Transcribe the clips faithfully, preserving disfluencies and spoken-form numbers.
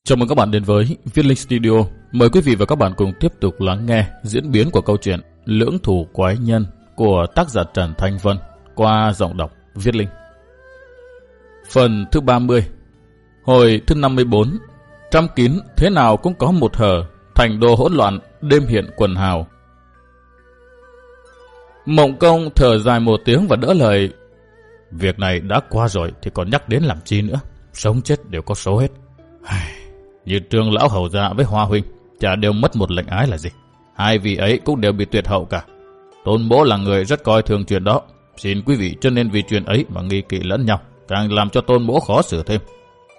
Chào mừng các bạn đến với Viết Linh Studio. Mời quý vị và các bạn cùng tiếp tục lắng nghe diễn biến của câu chuyện Lưỡng Thủ Quái Nhân của tác giả Trần Thanh Vân qua giọng đọc Viết Linh. Phần thứ ba mươi. Hồi thứ năm mươi bốn. Trăm kín thế nào cũng có một hở, thành đô hỗn loạn, đêm hiện quần hào. Mộng Công thở dài một tiếng và đỡ lời. Việc này đã qua rồi thì còn nhắc đến làm chi nữa, sống chết đều có số hết. Như Trương lão hầu gia với Hoa huynh, chả đều mất một lệnh ái là gì. Hai vị ấy cũng đều bị tuyệt hậu cả. Tôn bố là người rất coi thường chuyện đó. Xin quý vị cho nên vì chuyện ấy mà nghi kỵ lẫn nhau, càng làm cho tôn bố khó xử thêm.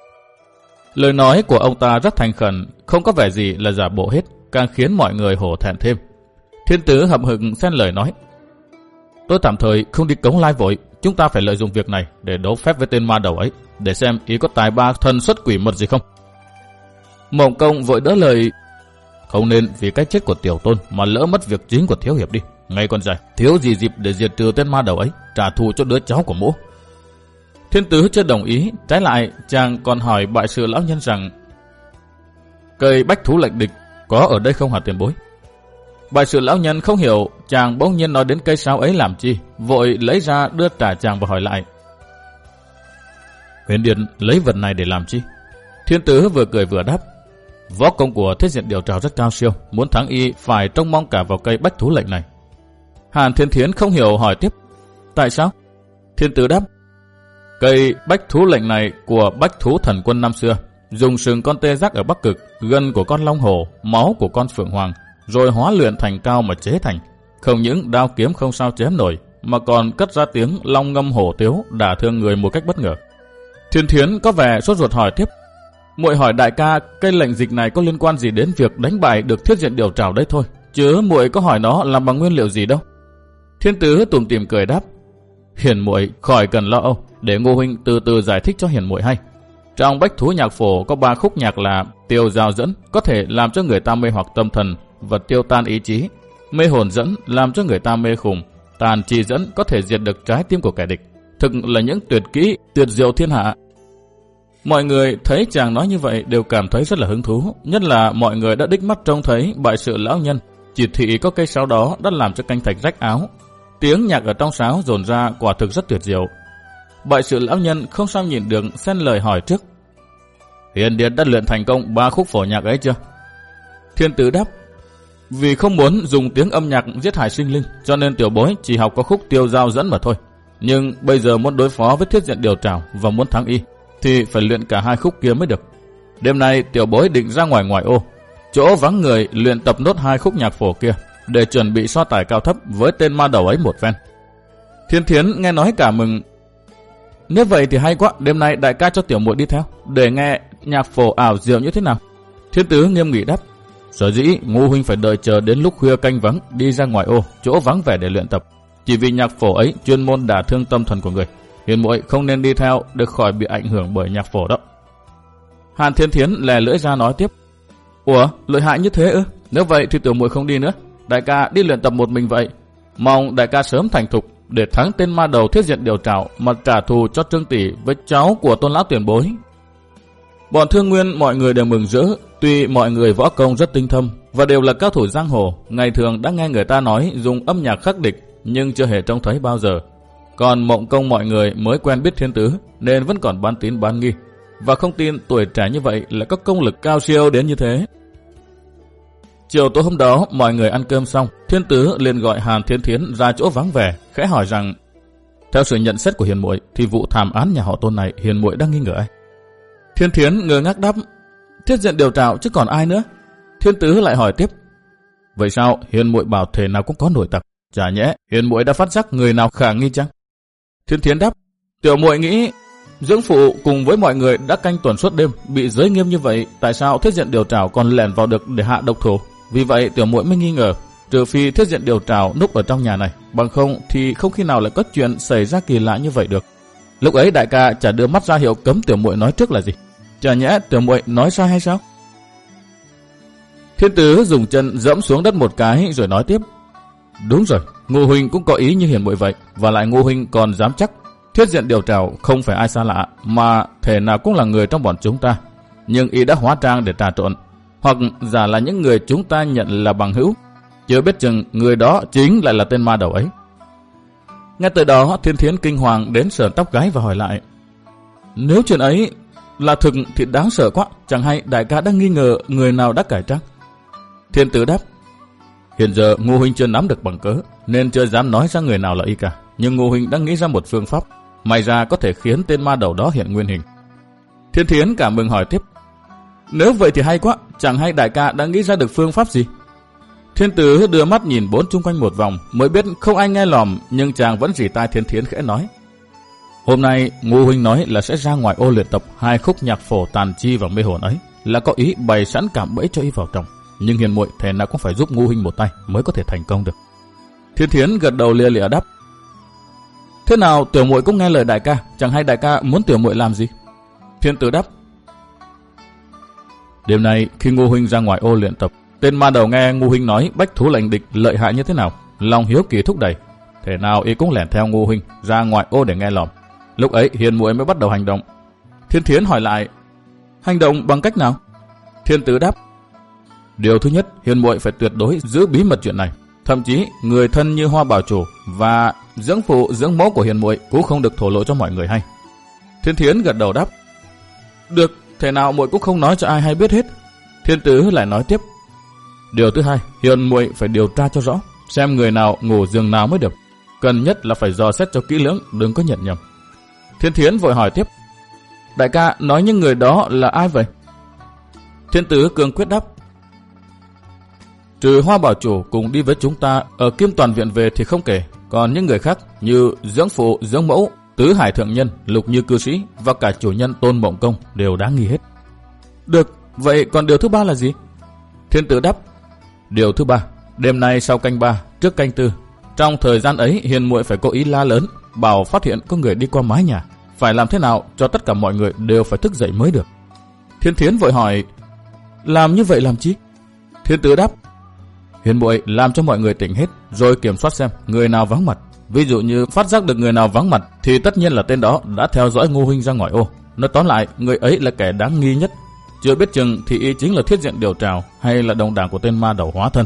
Lời nói của ông ta rất thành khẩn, không có vẻ gì là giả bộ hết, càng khiến mọi người hổ thẹn thêm. Thiên Tứ hậm hực xen lời nói. Tôi tạm thời không đi cống lai vội, chúng ta phải lợi dụng việc này để đấu phép với tên ma đầu ấy, để xem ý có tài ba thần xuất quỷ mật gì không. Mộng Công vội đỡ lời. Không nên vì cái chết của tiểu tôn mà lỡ mất việc chính của thiếu hiệp đi. Ngay còn dài, thiếu gì dịp để diệt trừ tên ma đầu ấy, trả thù cho đứa cháu của mỗ. Thiên Tứ chưa đồng ý, trái lại chàng còn hỏi bại sự lão nhân rằng cây bách thú lệnh địch có ở đây không hả tiền bối? Bại sự lão nhân không hiểu chàng bỗng nhiên nói đến cây sáo ấy làm chi, vội lấy ra đưa trả chàng và hỏi lại. Huyền Điện lấy vật này để làm chi? Thiên Tứ vừa cười vừa đáp. Võ công của Thiết Diện Điều Trảo rất cao siêu, muốn thắng y phải trông mong cả vào cây bách thú lệnh này. Hàn Thiên Thiến không hiểu hỏi tiếp. Tại sao? Thiên Tứ đáp. Cây bách thú lệnh này của bách thú thần quân năm xưa, dùng sừng con tê giác ở Bắc Cực, gân của con long hổ, máu của con phượng hoàng, rồi hóa luyện thành cao mà chế thành. Không những đao kiếm không sao chém nổi, mà còn cất ra tiếng long ngâm hổ tiếu, đả thương người một cách bất ngờ. Thiên Thiến có vẻ sốt ruột hỏi tiếp. Muội hỏi đại ca, cây lệnh dịch này có liên quan gì đến việc đánh bại được Thiết Diện Điều Trảo đấy thôi, chứ muội có hỏi nó làm bằng nguyên liệu gì đâu. Thiên Tứ tủm tỉm cười đáp. Hiền muội khỏi cần lo âu, để Ngô huynh từ từ giải thích cho hiền muội hay. Trong bách thú nhạc phổ có ba khúc nhạc là tiêu giao dẫn, có thể làm cho người ta mê hoặc tâm thần và tiêu tan ý chí; mê hồn dẫn làm cho người ta mê khùng; tàn trì dẫn có thể diệt được trái tim của kẻ địch. Thực là những tuyệt kỹ tuyệt diệu thiên hạ. Mọi người thấy chàng nói như vậy đều cảm thấy rất là hứng thú, nhất là mọi người đã đích mắt trông thấy bại sự lão nhân chỉ thị có cây sáo đó đã làm cho canh thạch rách áo. Tiếng nhạc ở trong sáo dồn ra quả thực rất tuyệt diệu. Bại sự lão nhân không sao nhìn được, xen lời hỏi trước. Hiền Điện đã luyện thành công ba khúc phổ nhạc ấy chưa? Thiên Tứ đáp. Vì không muốn dùng tiếng âm nhạc giết hại sinh linh, cho nên tiểu bối chỉ học có khúc tiêu giao dẫn mà thôi. Nhưng bây giờ muốn đối phó với Thiết Diện Điều Trảo và muốn thắng y thì phải luyện cả hai khúc kia mới được. Đêm nay tiểu bối định ra ngoài ngoại ô, chỗ vắng người luyện tập nốt hai khúc nhạc phổ kia, để chuẩn bị so tài cao thấp với tên ma đầu ấy một phen. Thiên Thiến nghe nói cả mừng. Nếu vậy thì hay quá, đêm nay đại ca cho tiểu muội đi theo, để nghe nhạc phổ ảo diệu như thế nào. Thiên Tứ nghiêm nghị đáp. Sở dĩ Ngô huynh phải đợi chờ đến lúc khuya canh vắng đi ra ngoài ô, chỗ vắng vẻ để luyện tập, chỉ vì nhạc phổ ấy chuyên môn đả thương tâm thần của người. Hiền muội không nên đi theo để khỏi bị ảnh hưởng bởi nhạc phổ đó. Hàn Thiên Thiến lè lưỡi ra nói tiếp. Ủa, lợi hại như thế ư? Nếu vậy thì tiểu muội không đi nữa. Đại ca đi luyện tập một mình vậy. Mong đại ca sớm thành thục để thắng tên ma đầu Thiết Diện Điều Trảo mà trả thù cho Trương tỷ với cháu của Tôn lão tiền bối. Bọn Thương Nguyên mọi người đều mừng rỡ, tuy mọi người võ công rất tinh thâm và đều là cao thủ giang hồ, ngày thường đã nghe người ta nói dùng âm nhạc khắc địch nhưng chưa hề trông thấy bao giờ. Còn Mộng Công mọi người mới quen biết Thiên Tứ nên vẫn còn bán tín bán nghi, và không tin tuổi trẻ như vậy lại có công lực cao siêu đến như thế. Chiều tối hôm đó mọi người ăn cơm xong, Thiên Tứ liền gọi Hàn Thiên Thiến ra chỗ vắng vẻ, khẽ hỏi rằng theo sự nhận xét của hiền muội thì vụ thảm án nhà họ Tôn này hiền muội đang nghi ngờ ai? Thiên Thiến ngơ ngác đáp. Thiết Diện Điều Trảo chứ còn ai nữa. Thiên Tứ lại hỏi tiếp. Vậy sao hiền muội bảo thể nào cũng có nổi tặc? Chả nhẽ hiền muội đã phát giác người nào khả nghi chăng? Thiên Thiến đáp. Tiểu muội nghĩ dưỡng phụ cùng với mọi người đã canh tuần suốt đêm, bị giới nghiêm như vậy, tại sao Thiết Diện Điều Trảo còn lẻn vào được để hạ độc thủ? Vì vậy tiểu muội mới nghi ngờ, trừ phi Thiết Diện Điều Trảo núp ở trong nhà này, bằng không thì không khi nào lại có chuyện xảy ra kỳ lạ như vậy được. Lúc ấy đại ca chả đưa mắt ra hiệu cấm tiểu muội nói trước là gì? Chả nhẽ tiểu muội nói sai hay sao? Thiên Tứ dùng chân dẫm xuống đất một cái rồi nói tiếp. Đúng rồi, Ngô huynh cũng có ý như hiền muội vậy, và lại Ngô huynh còn dám chắc Thiết Diện Điều Trảo không phải ai xa lạ, mà thể nào cũng là người trong bọn chúng ta. nhưng y đã hóa trang để trà trộn, hoặc giả là những người chúng ta nhận là bằng hữu. Chưa biết chừng người đó chính lại là tên ma đầu ấy. Nghe tới đó, Thiên Thiến kinh hoàng đến sờn tóc gáy và hỏi lại: Nếu chuyện ấy là thực thì đáng sợ quá, chẳng hay đại ca đang nghi ngờ người nào đã cải trang? Thiên Tử đáp: Hiện giờ Ngô huynh chưa nắm được bằng cớ, nên chưa dám nói ra người nào là y cả. Nhưng Ngô huynh đang nghĩ ra một phương pháp, may ra có thể khiến tên ma đầu đó hiện nguyên hình. Thiên Thiến cảm mừng hỏi tiếp: Nếu vậy thì hay quá, chẳng hay đại ca đã nghĩ ra được phương pháp gì? Thiên Tử đưa mắt nhìn bốn chung quanh một vòng, mới biết không ai nghe lòm, nhưng chàng vẫn rỉ tai Thiên Thiến khẽ nói: Hôm nay Ngô huynh nói là sẽ ra ngoài ô luyện tập hai khúc nhạc phổ tàn chi và mê hồn ấy, là có ý bày sẵn cạm bẫy cho y vào trong. Nhưng hiền muội thể nào cũng phải giúp Ngô huynh một tay mới có thể thành công được. Thiên Thiến gật đầu lia lịa đáp: Thế nào tiểu muội cũng nghe lời đại ca, chẳng hay đại ca muốn tiểu muội làm gì? Thiên Tử đáp: Đêm nay khi Ngô huynh ra ngoài ô luyện tập, tên ma đầu nghe Ngô huynh nói bách thú lệnh địch lợi hại như thế nào, lòng hiếu kỳ thúc đẩy, thể nào y cũng lẻn theo Ngô huynh ra ngoài ô để nghe lỏm. Lúc ấy hiền muội mới bắt đầu hành động. Thiên Thiến hỏi lại: Hành động bằng cách nào? Thiên Tử đáp: Điều thứ nhất, hiền muội phải tuyệt đối giữ bí mật chuyện này. Thậm chí người thân như Hoa Bảo Chủ và dưỡng phụ dưỡng mẫu của hiền muội cũng không được thổ lộ cho mọi người hay. Thiên Thiến gật đầu đáp: Được, thể nào muội cũng không nói cho ai hay biết hết. Thiên Tử lại nói tiếp: Điều thứ hai, hiền muội phải điều tra cho rõ, xem người nào ngủ giường nào mới được. Cần nhất là phải dò xét cho kỹ lưỡng, đừng có nhận nhầm. Thiên Thiến vội hỏi tiếp: Đại ca nói những người đó là ai vậy? Thiên Tử cương quyết đáp: Trừ Hoa Bảo Chủ cùng đi với chúng ta ở Kim Toàn Viện về thì không kể, còn những người khác như dưỡng phụ, dưỡng mẫu, Tứ Hải Thượng Nhân, Lục Như Cư Sĩ và cả chủ nhân Tôn Mộng Công đều đáng nghi hết. Được, vậy còn điều thứ ba là gì? Thiên Tử đáp: Điều thứ ba, đêm nay sau canh ba, trước canh tư, trong thời gian ấy hiền muội phải cố ý la lớn, bảo phát hiện có người đi qua mái nhà, phải làm thế nào cho tất cả mọi người đều phải thức dậy mới được. Thiên Thiến vội hỏi: Làm như vậy làm chi? Thiên Tử đáp: Hiền muội làm cho mọi người tỉnh hết, rồi kiểm soát xem người nào vắng mặt. Ví dụ như phát giác được người nào vắng mặt thì tất nhiên là tên đó đã theo dõi Ngô huynh ra ngoài ô. Nói tóm lại, người ấy là kẻ đáng nghi nhất. Chưa biết chừng thì y chính là Thiết Diện Điều Trào hay là đồng đảng của tên ma đầu hóa thân.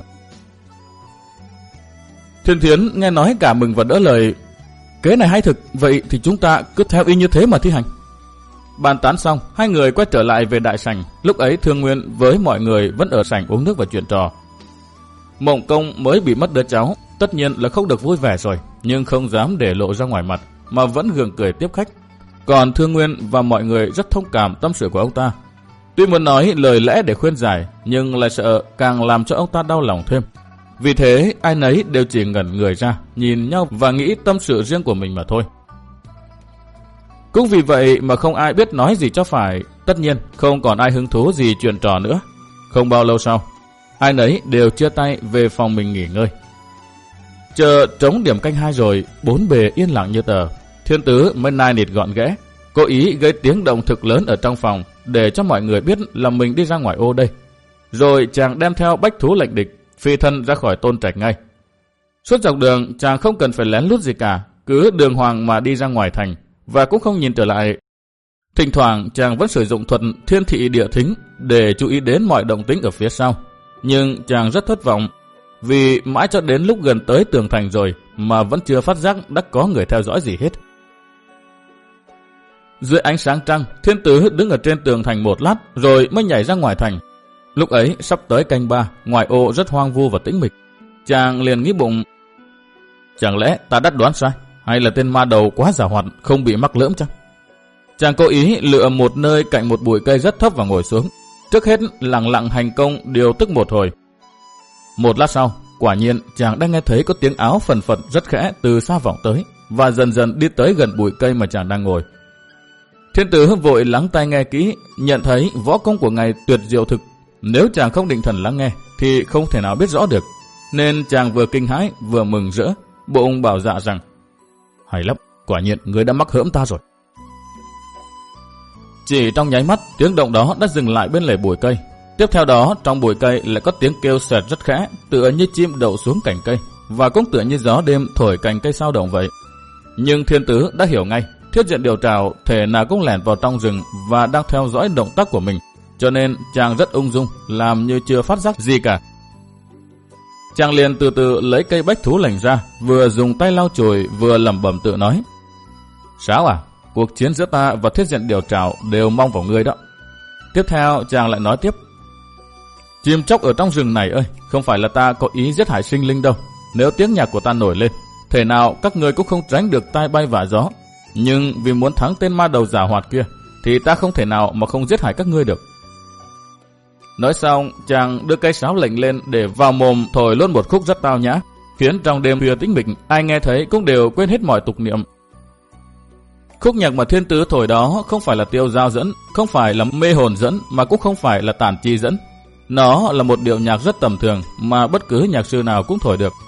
Thiên Thiến nghe nói cả mừng và đỡ lời: Kế này hay thực, vậy thì chúng ta cứ theo y như thế mà thi hành. Bàn tán xong, hai người quay trở lại về đại sảnh. Lúc ấy Thương Nguyên với mọi người vẫn ở sảnh uống nước và chuyện trò. Mộng Công mới bị mất đứa cháu, tất nhiên là không được vui vẻ rồi, nhưng không dám để lộ ra ngoài mặt, mà vẫn gượng cười tiếp khách. Còn Thương Nguyên và mọi người rất thông cảm tâm sự của ông ta. Tuy muốn nói lời lẽ để khuyên giải, nhưng lại sợ càng làm cho ông ta đau lòng thêm. Vì thế ai nấy đều chỉ ngẩn người ra, nhìn nhau và nghĩ tâm sự riêng của mình mà thôi. Cũng vì vậy mà không ai biết nói gì cho phải. Tất nhiên không còn ai hứng thú gì chuyện trò nữa. Không bao lâu sau, ai nấy đều chia tay về phòng mình nghỉ ngơi. Chờ trống điểm canh hai rồi, bốn bề yên lặng như tờ. Thiên Tử mới nai nịt gọn ghẽ, cố ý gây tiếng động thực lớn ở trong phòng để cho mọi người biết là mình đi ra ngoài ô đây. Rồi chàng đem theo bách thú lệnh địch, phi thân ra khỏi Tôn Trạch ngay. Suốt dọc đường chàng không cần phải lén lút gì cả, cứ đường hoàng mà đi ra ngoài thành và cũng không nhìn trở lại. Thỉnh thoảng chàng vẫn sử dụng thuật thiên thị địa thính để chú ý đến mọi động tĩnh ở phía sau. Nhưng chàng rất thất vọng, vì mãi cho đến lúc gần tới tường thành rồi mà vẫn chưa phát giác đã có người theo dõi gì hết. Dưới ánh sáng trăng, Thiên Tử đứng ở trên tường thành một lát rồi mới nhảy ra ngoài thành. Lúc ấy sắp tới canh ba, ngoài ô rất hoang vu và tĩnh mịch. Chàng liền nghĩ bụng: Chẳng lẽ ta đã đoán sai, hay là tên ma đầu quá giàu hoạt không bị mắc lỡm chăng? Chàng cố ý lựa một nơi cạnh một bụi cây rất thấp và ngồi xuống. Trước hết lặng lặng hành công điều tức một hồi. Một lát sau, quả nhiên chàng đã nghe thấy có tiếng áo phần phật rất khẽ từ xa vọng tới, và dần dần đi tới gần bụi cây mà chàng đang ngồi. Thiên Tử vội lắng tai nghe kỹ, nhận thấy võ công của ngài tuyệt diệu thực. Nếu chàng không định thần lắng nghe thì không thể nào biết rõ được, nên chàng vừa kinh hãi vừa mừng rỡ, bụng bảo dạ rằng: Hay lắm, quả nhiên người đã mắc hỡm ta rồi. Chỉ trong nháy mắt, tiếng động đó đã dừng lại bên lề bụi cây. Tiếp theo đó, trong bụi cây lại có tiếng kêu sệt rất khẽ, tựa như chim đậu xuống cành cây, và cũng tựa như gió đêm thổi cành cây sao động vậy. Nhưng Thiên Tử đã hiểu ngay, Thiết Diện Điều Trào thể nào cũng lẻn vào trong rừng và đang theo dõi động tác của mình. cho nên chàng rất ung dung, làm như chưa phát giác gì cả. Chàng liền từ từ lấy cây bách thú lệnh ra, vừa dùng tay lau chùi, vừa lẩm bẩm tự nói: Sáo à, cuộc chiến giữa ta và Thiết Diện Điều Trảo đều mong vào ngươi đó. Tiếp theo chàng lại nói tiếp: Chim chóc ở trong rừng này ơi, không phải là ta có ý giết hại sinh linh đâu. Nếu tiếng nhạc của ta nổi lên, thể nào các ngươi cũng không tránh được tai bay vạ gió. Nhưng vì muốn thắng tên ma đầu giảo hoạt kia, thì ta không thể nào mà không giết hại các ngươi được. Nói xong, chàng đưa cây sáo lệnh lên để vào mồm thổi luôn một khúc rất tao nhã, khiến trong đêm khuya tĩnh mịch, ai nghe thấy cũng đều quên hết mọi tục niệm. Khúc nhạc mà Thiên Tứ thổi đó không phải là tiêu dao dẫn, không phải là mê hồn dẫn, mà cũng không phải là tản chi dẫn. Nó là một điệu nhạc rất tầm thường mà bất cứ nhạc sư nào cũng thổi được.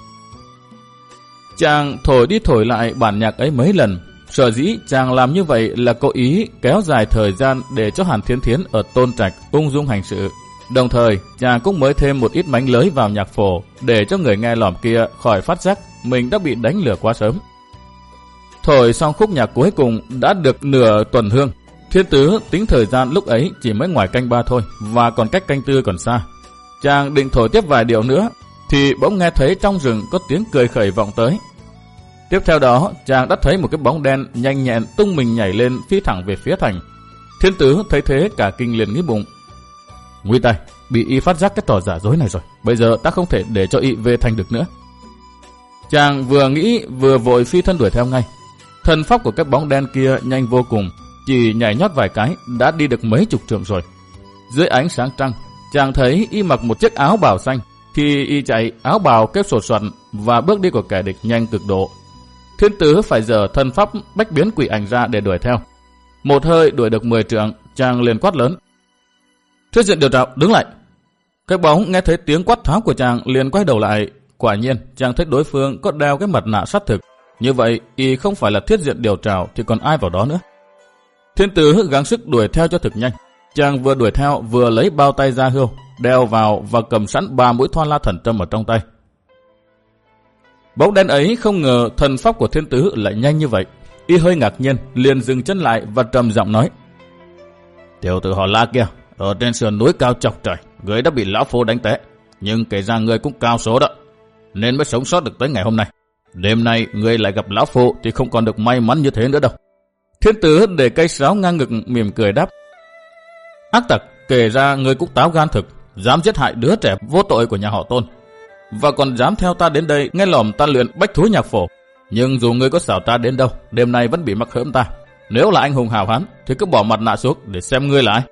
Chàng thổi đi thổi lại bản nhạc ấy mấy lần. Sở dĩ chàng làm như vậy là cố ý kéo dài thời gian để cho Hàn Thiên Thiến ở Tôn Trạch ung dung hành sự. Đồng thời, chàng cũng mới thêm một ít mánh lới vào nhạc phổ để cho người nghe lỏm kia khỏi phát giác mình đã bị đánh lừa quá sớm. Thổi xong khúc nhạc cuối cùng đã được nửa tuần hương. Thiên Tứ tính thời gian lúc ấy chỉ mới ngoài canh ba thôi, và còn cách canh tư còn xa. Chàng định thổi tiếp vài điệu nữa thì bỗng nghe thấy trong rừng có tiếng cười khẩy vọng tới. Tiếp theo đó, chàng đã thấy một cái bóng đen nhanh nhẹn tung mình nhảy lên phi thẳng về phía thành. Thiên Tứ thấy thế cả kinh liền nghĩ bụng: Nguy tai, bị y phát giác cái trò giả dối này rồi. Bây giờ ta không thể để cho y về thành được nữa. Chàng vừa nghĩ vừa vội phi thân đuổi theo ngay. Thân pháp của cái bóng đen kia nhanh vô cùng, chỉ nhảy nhót vài cái đã đi được mấy chục trượng rồi. Dưới ánh sáng trăng, chàng thấy y mặc một chiếc áo bào xanh. Khi y chạy, áo bào kép sột soạt và bước đi của kẻ địch nhanh cực độ. Thiên Tứ phải dở thân pháp bách biến quỷ ảnh ra để đuổi theo. Một hơi đuổi được mười trượng, chàng liền quát lớn: Thiết Diện Điều Trảo, đứng lại! Cái bóng nghe thấy tiếng quát tháo của chàng liền quay đầu lại. Quả nhiên, chàng thấy đối phương có đeo cái mặt nạ sắt thực. Như vậy, y không phải là Thiết Diện Điều Trảo thì còn ai vào đó nữa. Thiên Tứ gắng sức đuổi theo cho thực nhanh. Chàng vừa đuổi theo vừa lấy bao tay ra hươu, đeo vào và cầm sẵn ba mũi Thoa La Thần Trâm ở trong tay. Bóng đen ấy không ngờ thần pháp của Thiên Tứ lại nhanh như vậy. Y hơi ngạc nhiên, liền dừng chân lại và trầm giọng nói: Tiểu tử họ La kia, ở trên sườn núi cao chọc trời, người đã bị lão phu đánh té, nhưng kể ra người cũng cao số đó, nên mới sống sót được tới ngày hôm nay. Đêm nay người lại gặp lão phu thì không còn được may mắn như thế nữa đâu. Thiên Tứ để cây sáo ngang ngực mỉm cười đáp: Ác tặc, kể ra người cũng táo gan thực, dám giết hại đứa trẻ vô tội của nhà họ Tôn, và còn dám theo ta đến đây nghe lỏm ta luyện bách thú nhạc phổ. Nhưng dù ngươi có xảo ta đến đâu, đêm nay vẫn bị mắc hỡm ta. Nếu là anh hùng hào hán thì cứ bỏ mặt nạ xuống để xem ngươi là ai.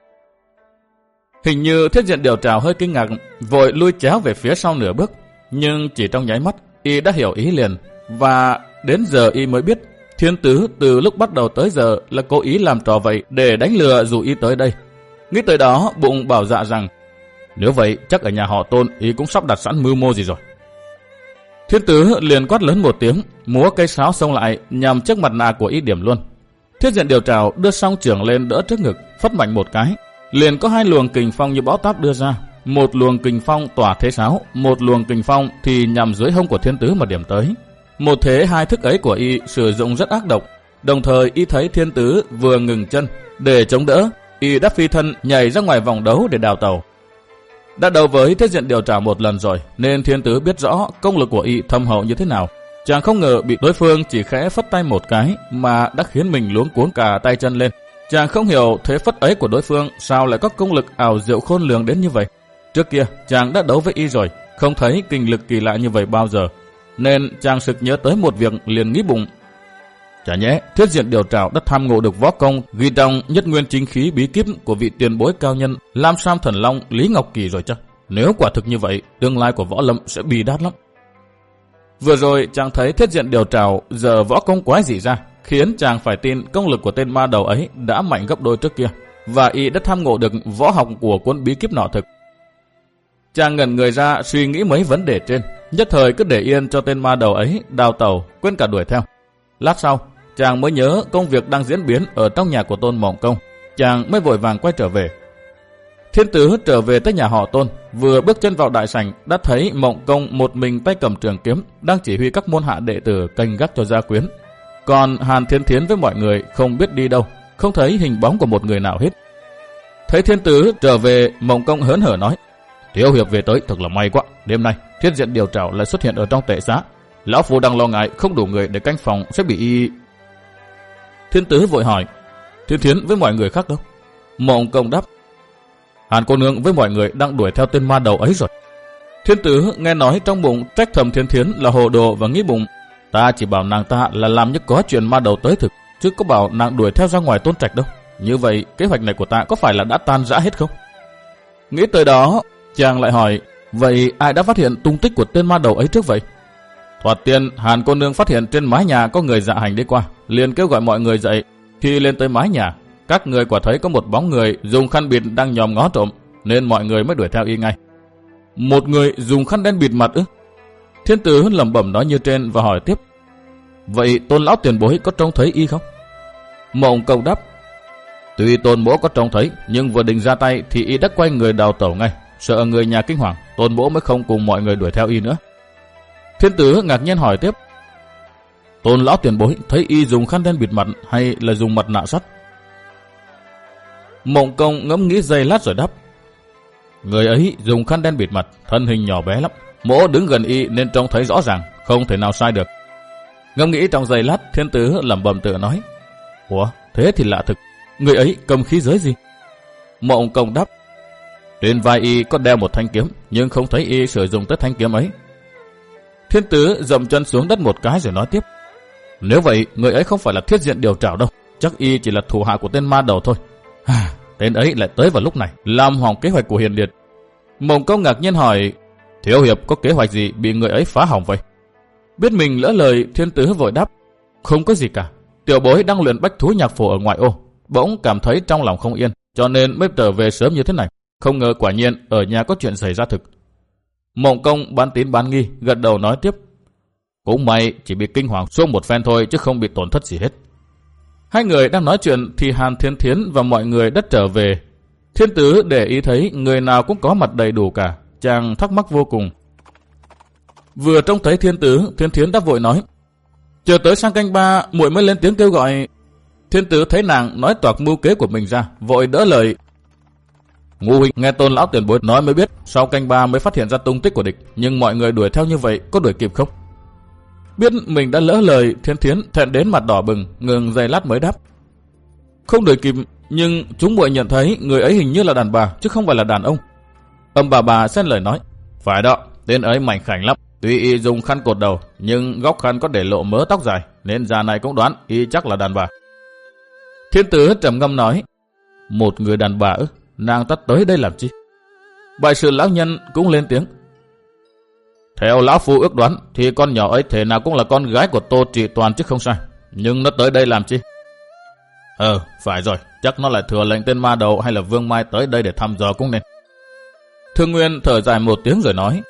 Hình như Thiết Diện Điều Trảo hơi kinh ngạc, vội lui chéo về phía sau nửa bước, nhưng chỉ trong nháy mắt y đã hiểu ý liền, và đến giờ y mới biết Thiên Tứ từ lúc bắt đầu tới giờ là cố ý làm trò vậy để đánh lừa dù y tới đây. Nghĩ tới đó, bụng bảo dạ rằng nếu vậy chắc ở nhà họ Tôn y cũng sắp đặt sẵn mưu mô gì rồi. Thiên Tứ liền quát lớn một tiếng, múa cây sáo xông lại nhằm trước mặt nạ của y điểm luôn. Thiết Diện Điều Trảo đưa song chưởng lên đỡ trước ngực, phất mạnh một cái, liền có hai luồng kình phong như bão táp đưa ra. Một luồng kình phong tỏa thế sáo, một luồng kình phong thì nhằm dưới hông của Thiên Tứ mà điểm tới. Một thế hai thức ấy của y sử dụng rất ác độc. Đồng thời y thấy Thiên Tứ vừa ngừng chân để chống đỡ, y đã phi thân nhảy ra ngoài vòng đấu để đào tàu. Đã đấu với Thiết Diện Điều Trảo một lần rồi, nên Thiên Tứ biết rõ công lực của y thâm hậu như thế nào. Chàng không ngờ bị đối phương chỉ khẽ phất tay một cái mà đã khiến mình luống cuống cả tay chân lên. Chàng không hiểu thế phất ấy của đối phương sao lại có công lực ảo diệu khôn lường đến như vậy. Trước kia chàng đã đấu với y rồi, không thấy kinh lực kỳ lạ như vậy bao giờ, nên chàng sực nhớ tới một việc liền nghĩ bụng: chả nhẽ Thiết Diện Điều Trảo đã tham ngộ được võ công ghi trong Nhất Nguyên Chính Khí bí kíp của vị tiền bối cao nhân Lam Sam Thần Long Lý Ngọc Kỳ rồi chắc. Nếu quả thực như vậy, tương lai của võ lâm sẽ bi đát lắm. Vừa rồi chàng thấy Thiết Diện Điều Trảo giờ võ công quái dị ra, khiến chàng phải tin công lực của tên ma đầu ấy đã mạnh gấp đôi trước kia, và y đã tham ngộ được võ học của cuốn bí kíp nọ thực. Chàng ngẩn người ra suy nghĩ mấy vấn đề trên, nhất thời cứ để yên cho tên ma đầu ấy đào tàu, quên cả đuổi theo. Lát sau, chàng mới nhớ công việc đang diễn biến ở trong nhà của Tôn Mộng Công, chàng mới vội vàng quay trở về. Thiên Tứ trở về tới nhà họ Tôn, vừa bước chân vào đại sảnh đã thấy Mộng Công một mình tay cầm trường kiếm đang chỉ huy các môn hạ đệ tử canh gác cho gia quyến. Còn Hàn Thiên Thiến với mọi người không biết đi đâu, không thấy hình bóng của một người nào hết. Thấy Thiên Tứ trở về, Mộng Công hớn hở nói: Thiếu hiệp về tới thật là may quá. Đêm nay Thiết Diện Điều Trảo lại xuất hiện ở trong tệ xá. Lão phu đang lo ngại không đủ người để canh phòng sẽ bị y. Thiên Tứ vội hỏi: Thiên Thiến với mọi người khác đâu? Mộng Công đáp: Hàn cô nương với mọi người đang đuổi theo tên ma đầu ấy rồi. Thiên Tứ nghe nói trong bụng trách thầm Thiên Thiến là hồ đồ và nghĩ bụng: Ta chỉ bảo nàng ta là làm như có chuyện ma đầu tới thực, chứ có bảo nàng đuổi theo ra ngoài Tôn Trạch đâu. Như vậy kế hoạch này của ta có phải là đã tan rã hết không? Nghĩ tới đó, chàng lại hỏi: Vậy ai đã phát hiện tung tích của tên ma đầu ấy trước vậy? Thoạt tiên Hàn cô nương phát hiện trên mái nhà có người dạ hành đi qua, liền kêu gọi mọi người dậy. Khi lên tới mái nhà, các người quả thấy có một bóng người dùng khăn bịt đang nhòm ngó trộm, nên mọi người mới đuổi theo y ngay. Một người dùng khăn đen bịt mặt ư? Thiên Tử lẩm bẩm nói như trên và hỏi tiếp: Vậy Tôn lão tiền bối có trông thấy y không? Mộng Công đáp: Tuy Tôn mỗ có trông thấy, nhưng vừa định ra tay thì y đã quay người đào tẩu ngay, sợ người nhà kinh hoàng, Tôn mỗ mới không cùng mọi người đuổi theo y nữa. Thiên Tử ngạc nhiên hỏi tiếp: Tôn lão tiền bối thấy y dùng khăn đen bịt mặt hay là dùng mặt nạ sắt? Mộng Công ngẫm nghĩ giây lát rồi đáp: Người ấy dùng khăn đen bịt mặt, thân hình nhỏ bé lắm, mỗ đứng gần y nên trông thấy rõ ràng, không thể nào sai được. Ngẫm nghĩ trong giây lát, Thiên Tử lẩm bẩm tự nói: Ủa, thế thì lạ thực, người ấy cầm khí giới gì? Mộng Công đáp: Trên vai y có đeo một thanh kiếm, nhưng không thấy y sử dụng tới thanh kiếm ấy. Thiên Tử dậm chân xuống đất một cái rồi nói tiếp: Nếu vậy, người ấy không phải là Thiết Diện Điều Trảo đâu, chắc y chỉ là thủ hạ của tên ma đầu thôi. Tên ấy lại tới vào lúc này, làm hỏng kế hoạch của Hiền Liệt. Mộng Công ngạc nhiên hỏi: Thiếu hiệp có kế hoạch gì bị người ấy phá hỏng vậy? Biết mình lỡ lời, Thiên Tử vội đáp: Không có gì cả, tiểu bối đang luyện bách thú nhạc phổ ở ngoại ô, bỗng cảm thấy trong lòng không yên, cho nên mới trở về sớm như thế này. Không ngờ quả nhiên ở nhà có chuyện xảy ra thực. Mộng Công bán tín bán nghi, gật đầu nói tiếp: Cũng may chỉ bị kinh hoàng xuống một phen thôi, chứ không bị tổn thất gì hết. Hai người đang nói chuyện thì Hàn Thiên Thiến và mọi người đã trở về. Thiên Tử để ý thấy người nào cũng có mặt đầy đủ cả, chàng thắc mắc vô cùng. Vừa trông thấy Thiên Tử, Thiên Thiến đã vội nói: Chờ tới sang canh ba, muội mới lên tiếng kêu gọi. Thiên Tử thấy nàng nói toạc mưu kế của mình ra, vội đỡ lời: Ngô huynh nghe Tôn lão tiền bối nói mới biết, sau canh ba mới phát hiện ra tung tích của địch, nhưng mọi người đuổi theo như vậy có đuổi kịp không? Biết mình đã lỡ lời, Thiên Thiến thẹn đến mặt đỏ bừng, ngừng giây lát mới đáp: Không đuổi kịp, nhưng chúng muội nhận thấy người ấy hình như là đàn bà chứ không phải là đàn ông. Âm bà bà xen lời nói: Phải đó, tên ấy mảnh khảnh lắm, tuy y dùng khăn cột đầu, nhưng góc khăn có để lộ mớ tóc dài, nên già này cũng đoán y chắc là đàn bà. Thiên Tử trầm ngâm nói: Một người đàn bà ư? Nàng ta tới đây làm chi? Bại sự lão nhân cũng lên tiếng: Theo lão phu ước đoán thì con nhỏ ấy thể nào cũng là con gái của Tô Trị Toàn chứ không sai, nhưng nó tới đây làm chi? Ờ, phải rồi, chắc nó lại thừa lệnh tên ma đầu hay là Vương Mai tới đây để thăm dò cũng nên. Thương Nguyên thở dài một tiếng rồi nói: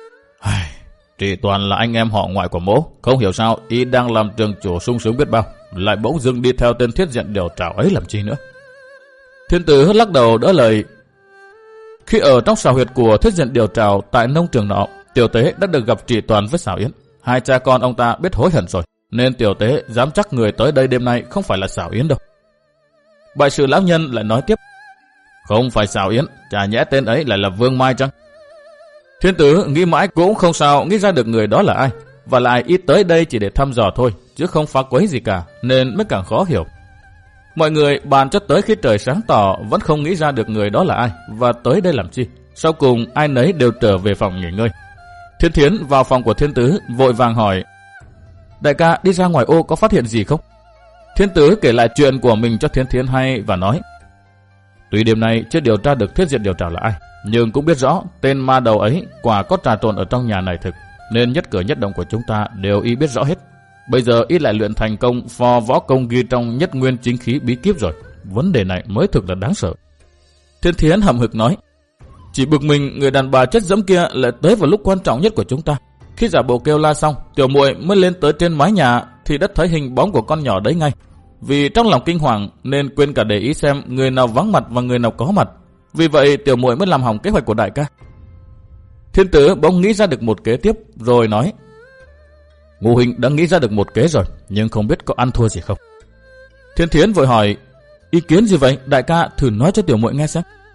Trị Toàn là anh em họ ngoại của mỗ, không hiểu sao y đang làm trường chủ sung sướng biết bao, lại bỗng dưng đi theo tên Thiết Diện Điều Trảo ấy làm chi nữa. Thiên Tử lắc đầu đỡ lời: Khi ở trong xào huyệt của Thiết Diện Điều Trảo tại nông trường nọ, Tiểu Tế đã được gặp Trị Toàn với Xảo Yến. Hai cha con ông ta biết hối hận rồi, nên Tiểu Tế dám chắc người tới đây đêm nay không phải là Xảo Yến đâu. Bại sự lão nhân lại nói tiếp: Không phải Xảo Yến, chả nhẽ tên ấy lại là Vương Mai chăng? Thiên Tử nghĩ mãi cũng không sao nghĩ ra được người đó là ai, và lại ít tới đây chỉ để thăm dò thôi, chứ không phá quấy gì cả, nên mới càng khó hiểu. Mọi người bàn cho tới khi trời sáng tỏ vẫn không nghĩ ra được người đó là ai và tới đây làm chi. Sau cùng ai nấy đều trở về phòng nghỉ ngơi. Thiên Thiến vào phòng của Thiên Tử vội vàng hỏi: Đại ca đi ra ngoài ô có phát hiện gì không? Thiên Tử kể lại chuyện của mình cho Thiên Thiến hay và nói: Tuy đêm nay chưa điều tra được Thiết Diện Điều Trảo là ai, nhưng cũng biết rõ tên ma đầu ấy quả có trà trộn ở trong nhà này thực, nên nhất cử nhất động của chúng ta đều y biết rõ hết. Bây giờ y lại luyện thành công phò võ công ghi trong Nhất Nguyên Chính Khí bí kíp rồi, vấn đề này mới thực là đáng sợ. Thiên Thiến hậm hực nói: Chỉ bực mình người đàn bà chất dẫm kia lại tới vào lúc quan trọng nhất của chúng ta. Khi giả bộ kêu la xong, tiểu muội mới lên tới trên mái nhà thì đã thấy hình bóng của con nhỏ đấy ngay. Vì trong lòng kinh hoàng nên quên cả để ý xem người nào vắng mặt và người nào có mặt. Vì vậy tiểu muội mới làm hỏng kế hoạch của đại ca. Thiên Tử bỗng nghĩ ra được một kế tiếp rồi nói: Ngô huynh đã nghĩ ra được một kế rồi, nhưng không biết có ăn thua gì không? Thiên Thiến vội hỏi: Ý kiến gì vậy? Đại ca thử nói cho tiểu muội nghe xem.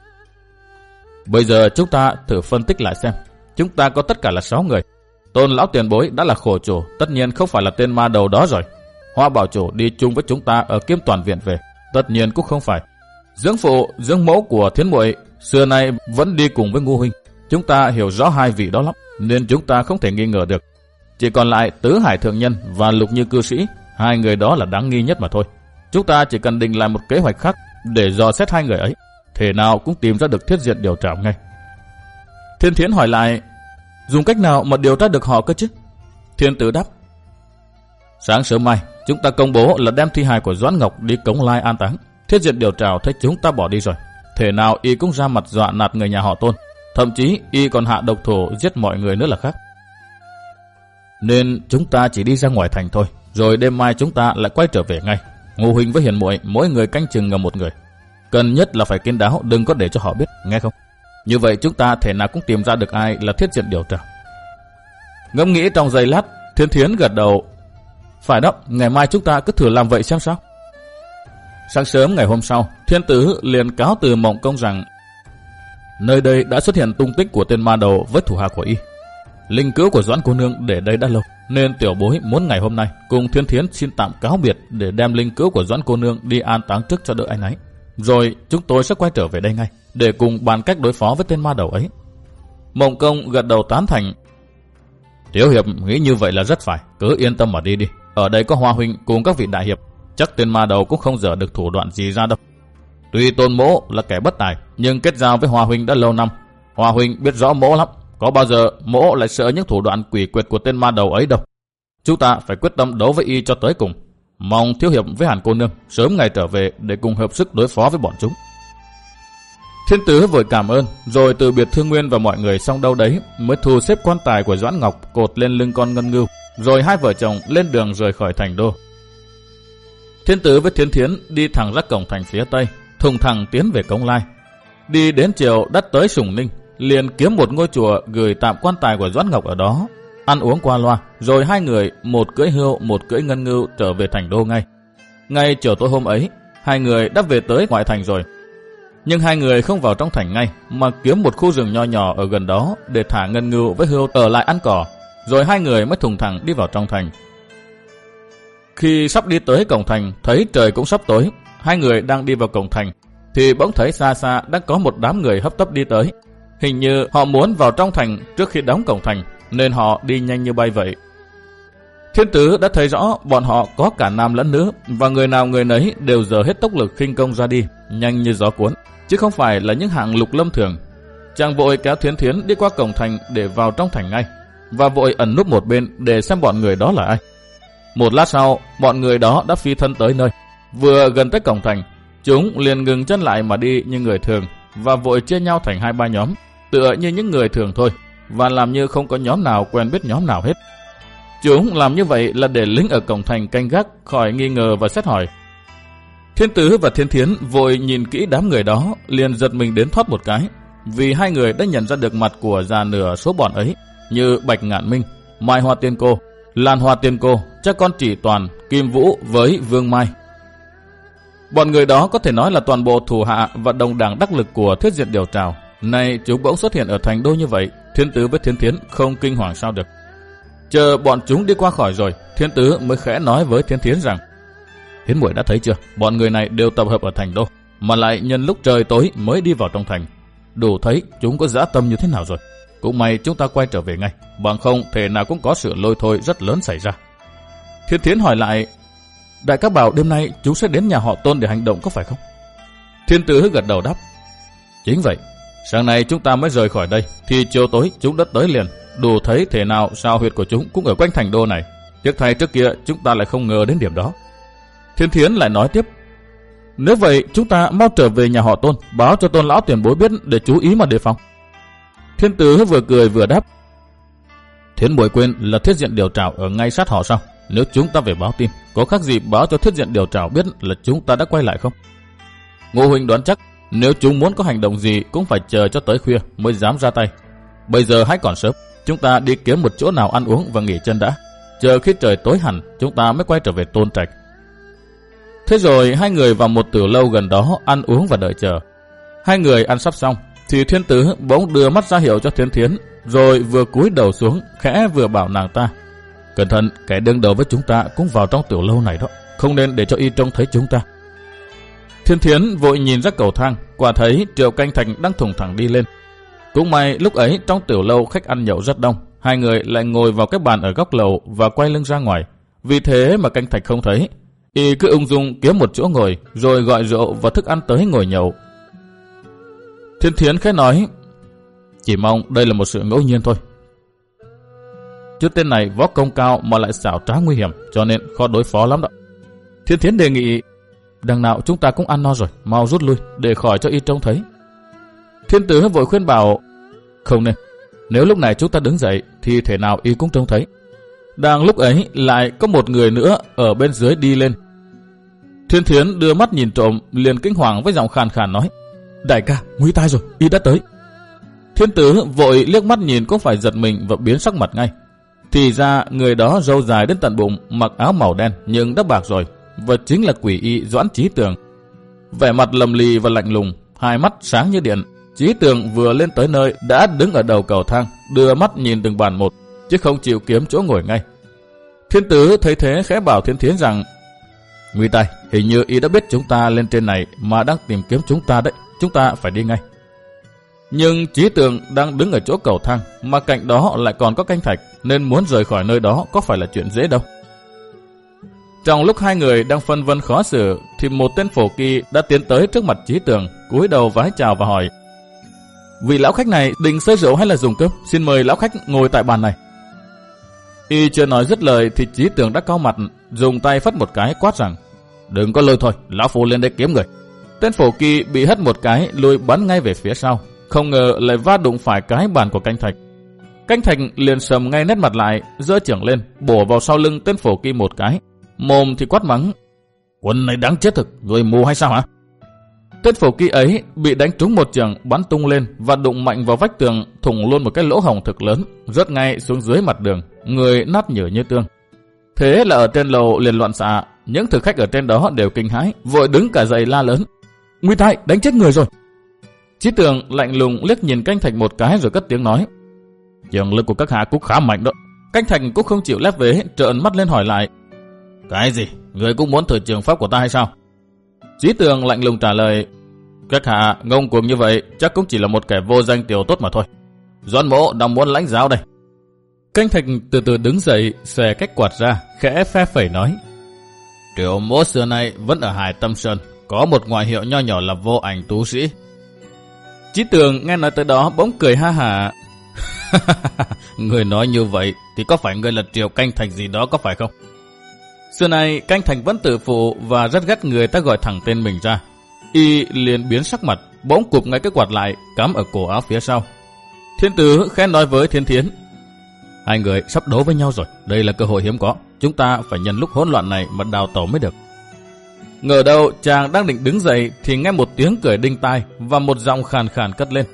Bây giờ chúng ta thử phân tích lại xem. Chúng ta có tất cả là sáu người. Tôn lão tiền bối đã là khổ chủ, tất nhiên không phải là tên ma đầu đó rồi. Hoa bảo chủ đi chung với chúng ta ở Kiếm Toàn viện về, tất nhiên cũng không phải. Dưỡng phụ, dưỡng mẫu của Thiến muội xưa nay vẫn đi cùng với Ngô huynh. Chúng ta hiểu rõ hai vị đó lắm, nên chúng ta không thể nghi ngờ được. Chỉ còn lại Tứ Hải thượng nhân và Lục Như cư sĩ, hai người đó là đáng nghi nhất mà thôi. Chúng ta chỉ cần định lại một kế hoạch khác để dò xét hai người ấy, thể nào cũng tìm ra được Thiết Diện điều trảo ngay. Thiên Thiến hỏi lại, dùng cách nào mà điều tra được họ cơ chứ? Thiên Tử đáp, sáng sớm mai chúng ta công bố là đem thi hài của Doãn Ngọc đi Cống Lai an táng. Thiết Diện điều trảo thấy chúng ta bỏ đi rồi, thể nào y cũng ra mặt dọa nạt người nhà họ Tôn, thậm chí y còn hạ độc thủ giết mọi người nữa là khác. Nên chúng ta chỉ đi ra ngoài thành thôi, rồi đêm mai chúng ta lại quay trở về ngay. Ngô huynh với Hiền muội mỗi người canh chừng ở một người, cần nhất là phải kín đáo, đừng có để cho họ biết, nghe không? Như vậy chúng ta thể nào cũng tìm ra được ai là Thiết Diện điều trảo. Ngẫm nghĩ trong giây lát, Thiên Thiến gật đầu, phải đó, ngày mai chúng ta cứ thử làm vậy xem sao. Sáng sớm ngày hôm sau, Thiên Tử liền cáo từ Mộng Công rằng nơi đây đã xuất hiện tung tích của tên ma đầu với thủ hạ của y. Linh cữu của Doãn cô nương để đây đã lâu, nên tiểu bối muốn ngày hôm nay cùng Thiên Thiến xin tạm cáo biệt để đem linh cữu của Doãn cô nương đi an táng trước cho đỡ anh ấy. Rồi chúng tôi sẽ quay trở về đây ngay để cùng bàn cách đối phó với tên ma đầu ấy. Mộng Công gật đầu tán thành. Tiểu hiệp nghĩ như vậy là rất phải, cứ yên tâm mà đi đi. Ở đây có Hoa huynh cùng các vị đại hiệp, chắc tên ma đầu cũng không dở được thủ đoạn gì ra đâu. Tuy Tôn mỗ là kẻ bất tài, nhưng kết giao với Hoa huynh đã lâu năm. Hoa huynh biết rõ mỗ lắm, có bao giờ mỗ lại sợ những thủ đoạn quỷ quyệt của tên ma đầu ấy đâu. Chúng ta phải quyết tâm đấu với y cho tới cùng. Mong thiếu hiệp với Hàn cô nương sớm ngày trở về để cùng hợp sức đối phó với bọn chúng. Thiên Tử vội cảm ơn, rồi từ biệt Thương Nguyên và mọi người xong đâu đấy mới thu xếp quan tài của Doãn Ngọc cột lên lưng con ngân ngưu, rồi hai vợ chồng lên đường rời khỏi thành đô. Thiên Tử với Thiên Thiến đi thẳng ra cổng thành phía tây, thùng thẳng tiến về Cống Lai. Đi đến chiều đã tới Sùng Ninh, liền kiếm một ngôi chùa gửi tạm quan tài của Doãn Ngọc ở đó, ăn uống qua loa, rồi hai người một cưỡi hươu một cưỡi ngân ngưu trở về thành đô ngay. Ngay chiều tối hôm ấy, hai người đã về tới ngoại thành rồi. Nhưng hai người không vào trong thành ngay, mà kiếm một khu rừng nho nhỏ ở gần đó để thả ngân ngưu với hươu ở lại ăn cỏ, rồi hai người mới thùng thẳng đi vào trong thành. Khi sắp đi tới cổng thành, thấy trời cũng sắp tối, hai người đang đi vào cổng thành, thì bỗng thấy xa xa đang có một đám người hấp tấp đi tới. Hình như họ muốn vào trong thành trước khi đóng cổng thành, nên họ đi nhanh như bay vậy. Thiên Tử đã thấy rõ bọn họ có cả nam lẫn nữ, và người nào người nấy đều dở hết tốc lực khinh công ra đi, nhanh như gió cuốn, chứ không phải là những hạng lục lâm thường. Chàng vội kéo Thiên Thiến đi qua cổng thành để vào trong thành ngay, và vội ẩn núp một bên để xem bọn người đó là ai. Một lát sau, bọn người đó đã phi thân tới nơi. Vừa gần tới cổng thành, chúng liền ngừng chân lại mà đi như người thường, và vội chia nhau thành hai ba nhóm, tựa như những người thường thôi, và làm như không có nhóm nào quen biết nhóm nào hết. Chúng làm như vậy là để lính ở cổng thành canh gác khỏi nghi ngờ và xét hỏi. Thiên Tử và Thiên Thiến vội nhìn kỹ đám người đó, liền giật mình đến thoát một cái, vì hai người đã nhận ra được mặt của già nửa số bọn ấy, như Bạch Ngạn Minh, Mai Hoa Tiên Cô, Lan Hoa Tiên Cô, cha con Chỉ Toàn, Kim Vũ với Vương Mai. Bọn người đó có thể nói là toàn bộ thủ hạ và đồng đảng đắc lực của Thiết Diện điều trảo. Nay chúng bỗng xuất hiện ở thành đô như vậy, Thiên Tử với Thiên Thiến không kinh hoàng sao được. Chờ bọn chúng đi qua khỏi rồi, Thiên Tử mới khẽ nói với Thiên Thiến rằng: Hiến muội đã thấy chưa, bọn người này đều tập hợp ở thành đô, mà lại nhân lúc trời tối mới đi vào trong thành. Đủ thấy chúng có dã tâm như thế nào rồi. Cũng may chúng ta quay trở về ngay, bằng không thể nào cũng có sự lôi thôi rất lớn xảy ra. Thiên Thiến hỏi lại: Đại ca bảo đêm nay chúng sẽ đến nhà họ Tôn để hành động có phải không? Thiên Tử gật đầu đáp: Chính vậy. Sáng nay chúng ta mới rời khỏi đây, thì chiều tối chúng đã tới liền. Đủ thấy thể nào sao huyệt của chúng cũng ở quanh thành đô này. Tiếc thay trước kia chúng ta lại không ngờ đến điểm đó. Thiên Thiến lại nói tiếp: Nếu vậy chúng ta mau trở về nhà họ Tôn, báo cho Tôn lão tiền bối biết để chú ý mà đề phòng. Thiên Tử vừa cười vừa đáp: Thiến muội quên là Thiết Diện điều trảo ở ngay sát họ sao? Nếu chúng ta về báo tin, có khác gì báo cho Thiết Diện điều trảo biết là chúng ta đã quay lại không? Ngô huynh đoán chắc nếu chúng muốn có hành động gì cũng phải chờ cho tới khuya mới dám ra tay. Bây giờ hãy còn sớm, chúng ta đi kiếm một chỗ nào ăn uống và nghỉ chân đã. Chờ khi trời tối hẳn, chúng ta mới quay trở về Tôn trạch. Thế rồi hai người vào một tử lâu gần đó ăn uống và đợi chờ. Hai người ăn sắp xong thì Thiên Tứ bỗng đưa mắt ra hiệu cho Thiên Thiến, rồi vừa cúi đầu xuống, khẽ vừa bảo nàng ta: cẩn thận, kẻ đương đầu với chúng ta cũng vào trong tiểu lâu này đó, không nên để cho y trông thấy chúng ta. Thiên Thiến vội nhìn ra cầu thang, quả thấy Triệu Canh Thạch đang thùng thẳng đi lên. Cũng may lúc ấy trong tiểu lâu khách ăn nhậu rất đông, hai người lại ngồi vào cái bàn ở góc lầu và quay lưng ra ngoài. Vì thế mà Canh Thạch không thấy, y cứ ung dung kiếm một chỗ ngồi, rồi gọi rượu và thức ăn tới ngồi nhậu. Thiên Thiến khẽ nói: chỉ mong đây là một sự ngẫu nhiên thôi. Chứ tên này võ công cao mà lại xảo trá nguy hiểm, cho nên khó đối phó lắm đó. Thiên Thiến đề nghị: đằng nào chúng ta cũng ăn no rồi, mau rút lui để khỏi cho y trông thấy. Thiên Tứ vội khuyên bảo: không nên, nếu lúc này chúng ta đứng dậy thì thể nào y cũng trông thấy. Đang lúc ấy lại có một người nữa ở bên dưới đi lên. Thiên Thiến đưa mắt nhìn trộm, liền kinh hoàng với giọng khàn khàn nói: đại ca, nguy tai rồi, y đã tới. Thiên Tứ vội liếc mắt nhìn cũng phải giật mình và biến sắc mặt ngay. Thì ra người đó râu dài đến tận bụng, mặc áo màu đen nhưng đã bạc rồi, và chính là quỷ y Doãn Chí Tường. Vẻ mặt lầm lì và lạnh lùng, hai mắt sáng như điện. Chí Tường vừa lên tới nơi đã đứng ở đầu cầu thang, đưa mắt nhìn từng bàn một, chứ không chịu kiếm chỗ ngồi ngay. Thiên Tứ thấy thế khẽ bảo Thiên Thiến rằng: nguy tai, hình như y đã biết chúng ta lên trên này mà đang tìm kiếm chúng ta đấy, chúng ta phải đi ngay. Nhưng Chí Tường đang đứng ở chỗ cầu thang, mà cạnh đó lại còn có Canh Thạch, nên muốn rời khỏi nơi đó có phải là chuyện dễ đâu. Trong lúc hai người đang phân vân khó xử, thì một tên phổ kỳ đã tiến tới trước mặt Chí Tường, cúi đầu vái chào và hỏi: vị lão khách này định xơi rượu hay là dùng cơm? Xin mời lão khách ngồi tại bàn này. Y chưa nói dứt lời thì Chí Tường đã cau mặt, dùng tay phất một cái quát rằng: đừng có lôi thôi, lão phu lên đây kiếm người. Tên phổ kỳ bị hất một cái, lùi bắn ngay về phía sau, không ngờ lại va đụng phải cái bàn của Canh Thạch. Canh Thạch liền sầm ngay nét mặt lại, giơ chưởng lên, bổ vào sau lưng tên phổ kỳ một cái, mồm thì quát mắng: quân này đáng chết thực, người mù hay sao hả? Tên phổ kỳ ấy bị đánh trúng một chưởng bắn tung lên và đụng mạnh vào vách tường, thủng luôn một cái lỗ hổng thực lớn, rớt ngay xuống dưới mặt đường, người nát nhừ như tương. Thế là ở trên lầu liền loạn xạ, những thực khách ở trên đó đều kinh hãi, vội đứng cả dậy la lớn: nguy tai, đánh chết người rồi. Chí Tường lạnh lùng liếc nhìn Canh Thạch một cái rồi cất tiếng nói: trường lực của các hạ cũng khá mạnh đó. Canh Thạch cũng không chịu lép vế, trợn mắt lên hỏi lại: cái gì, người cũng muốn thử trường pháp của ta hay sao? Chí Tường lạnh lùng trả lời: các hạ ngông cuồng như vậy chắc cũng chỉ là một kẻ vô danh tiểu tốt mà thôi. Doãn mỗ đang muốn lãnh giáo đây. Canh Thạch từ từ đứng dậy, xòe cách quạt ra, khẽ phe phẩy nói: Triệu mỗ xưa nay vẫn ở Hải Tâm Sơn, có một ngoại hiệu nho nhỏ là vô ảnh tú sĩ. Chí Tường nghe nói tới đó bỗng cười ha hả: người nói như vậy thì có phải người là Triệu Canh Thạch gì đó có phải không? Xưa nay Canh Thạch vẫn tự phụ và rất ghét người ta gọi thẳng tên mình ra. Y liền biến sắc mặt, bỗng cụp ngay cái quạt lại, cắm ở cổ áo phía sau. Thiên Tứ khẽ nói với Thiên Thiến: hai người sắp đấu với nhau rồi, đây là cơ hội hiếm có, chúng ta phải nhân lúc hỗn loạn này mà đào tẩu mới được. Ngờ đâu chàng đang định đứng dậy thì nghe một tiếng cười đinh tai và một giọng khàn khàn cất lên: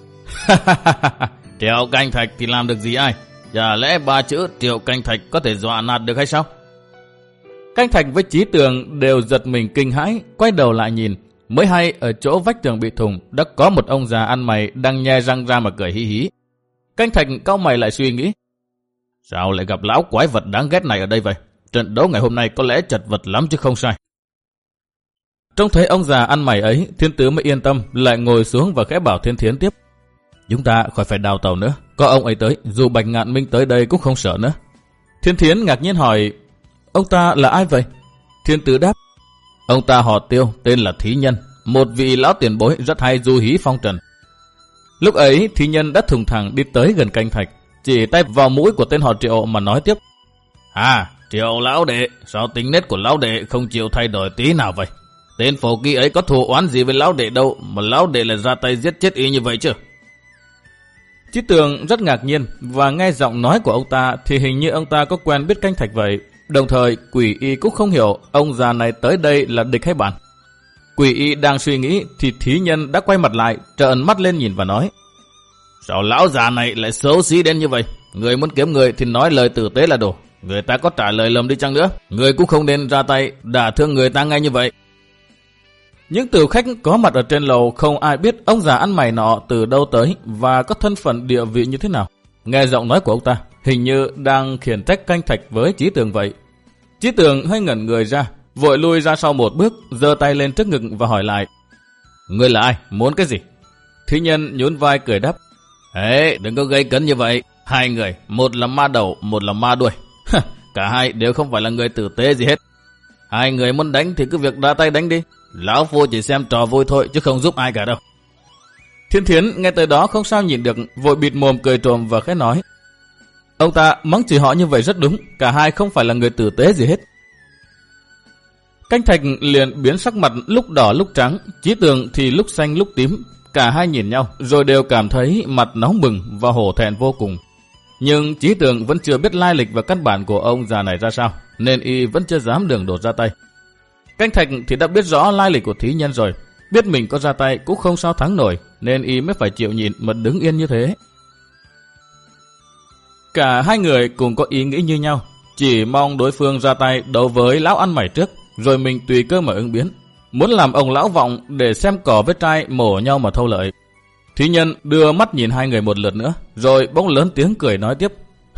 Triệu Canh Thạch thì làm được gì ai? Chả lẽ ba chữ Triệu Canh Thạch có thể dọa nạt được hay sao? Canh Thạch với Chí Tường đều giật mình kinh hãi, quay đầu lại nhìn, mới hay ở chỗ vách tường bị thủng đã có một ông già ăn mày đang nhe răng ra mà cười hí hí. Canh Thạch cau mày lại suy nghĩ: sao lại gặp lão quái vật đáng ghét này ở đây vậy? Trận đấu ngày hôm nay có lẽ chật vật lắm chứ không sai. Trông thấy ông già ăn mày ấy, Thiên Tứ mới yên tâm, lại ngồi xuống và khẽ bảo Thiên Thiến tiếp: chúng ta khỏi phải đào tàu nữa, có ông ấy tới, dù Bạch Ngạn Minh tới đây cũng không sợ nữa. Thiên Thiến ngạc nhiên hỏi: ông ta là ai vậy? Thiên Tứ đáp: ông ta họ Tiêu, tên là Thí Nhân, một vị lão tiền bối rất hay du hí phong trần. Lúc ấy Thí Nhân đã thùng thẳng đi tới gần Canh Thạch, chỉ tay vào mũi của tên họ Triệu mà nói tiếp: à, Triệu lão đệ, sao tính nết của lão đệ không chịu thay đổi tí nào vậy? Tên phổ kỳ ấy có thù oán gì với lão đệ đâu mà lão đệ lại ra tay giết chết y như vậy chứ? Chí Tường rất ngạc nhiên và nghe giọng nói của ông ta thì hình như ông ta có quen biết Canh Thạch vậy. Đồng thời quỷ y cũng không hiểu ông già này tới đây là địch hay bạn. Quỷ y đang suy nghĩ thì Thí Nhân đã quay mặt lại, trợn mắt lên nhìn và nói: sao lão già này lại xấu xí đến như vậy? Người muốn kiếm người thì nói lời tử tế là đủ. Người ta có trả lời lầm đi chăng nữa, người cũng không nên ra tay đả thương người ta ngay như vậy. Những tửu khách có mặt ở trên lầu không ai biết ông già ăn mày nọ từ đâu tới và có thân phận địa vị như thế nào. Nghe giọng nói của ông ta, hình như đang khiển trách Canh Thạch với Chí Tường vậy. Chí Tường hơi ngẩn người ra, vội lui ra sau một bước, giơ tay lên trước ngực và hỏi lại. Ngươi là ai? Muốn cái gì? Thí nhân nhún vai cười đáp. Ê, đừng có gây cấn như vậy. Hai người, một là ma đầu, một là ma đuôi. Cả hai đều không phải là người tử tế gì hết. Hai người muốn đánh thì cứ việc ra tay đánh đi. Lão phu chỉ xem trò vui thôi chứ không giúp ai cả đâu. Thiên Thiến nghe tới đó không sao nhìn được, vội bịt mồm cười trồm và khẽ nói. Ông ta mắng chửi họ như vậy rất đúng, cả hai không phải là người tử tế gì hết. Canh Thạch liền biến sắc mặt lúc đỏ lúc trắng, Chí Tường thì lúc xanh lúc tím. Cả hai nhìn nhau rồi đều cảm thấy mặt nóng bừng và hổ thẹn vô cùng. Nhưng Chí Tường vẫn chưa biết lai lịch và căn bản của ông già này ra sao, nên y vẫn chưa dám đường đột ra tay. Canh Thạch thì đã biết rõ lai lịch của thí nhân rồi, biết mình có ra tay cũng không sao thắng nổi, nên y mới phải chịu nhịn mà đứng yên như thế. Cả hai người cùng có ý nghĩ như nhau, chỉ mong đối phương ra tay đấu với lão ăn mày trước, rồi mình tùy cơ mà ứng biến. Muốn làm ông lão vọng để xem cỏ với trai mổ nhau mà thâu lợi. Thí nhân đưa mắt nhìn hai người một lượt nữa, rồi bỗng lớn tiếng cười nói tiếp.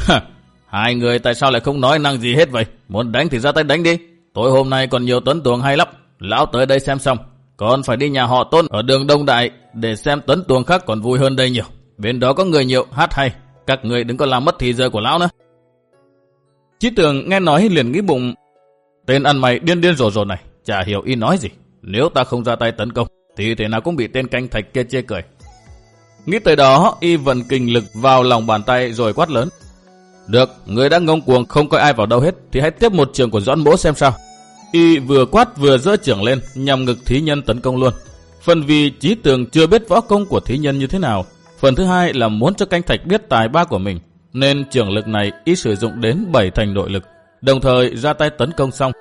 Hai người tại sao lại không nói năng gì hết vậy? Muốn đánh thì ra tay đánh đi. Tối hôm nay còn nhiều tấn tuồng hay lắm. Lão tới đây xem xong, còn phải đi nhà họ Tôn ở đường Đông Đại để xem tấn tuồng khác còn vui hơn đây nhiều. Bên đó có người nhiều, hát hay. Các người đừng có làm mất thì giờ của lão nữa. Chí Tường nghe nói liền nghĩ bụng. Tên ăn mày điên điên rồ rồ này, chả hiểu y nói gì. Nếu ta không ra tay tấn công thì thế nào cũng bị tên Canh Thạch kia chê cười. Nghĩ tới đó, y vận kình lực vào lòng bàn tay rồi quát lớn. Được, người đã ngông cuồng không coi ai vào đâu hết thì hãy tiếp một trường của Doãn Mỗ xem sao. Y vừa quát vừa giơ chưởng lên nhằm ngực thí nhân tấn công luôn. Phần vì Chí Tường chưa biết võ công của thí nhân như thế nào, phần thứ hai là muốn cho Canh Thạch biết tài ba của mình, nên chưởng lực này y sử dụng đến bảy thành nội lực, đồng thời ra tay tấn công xong.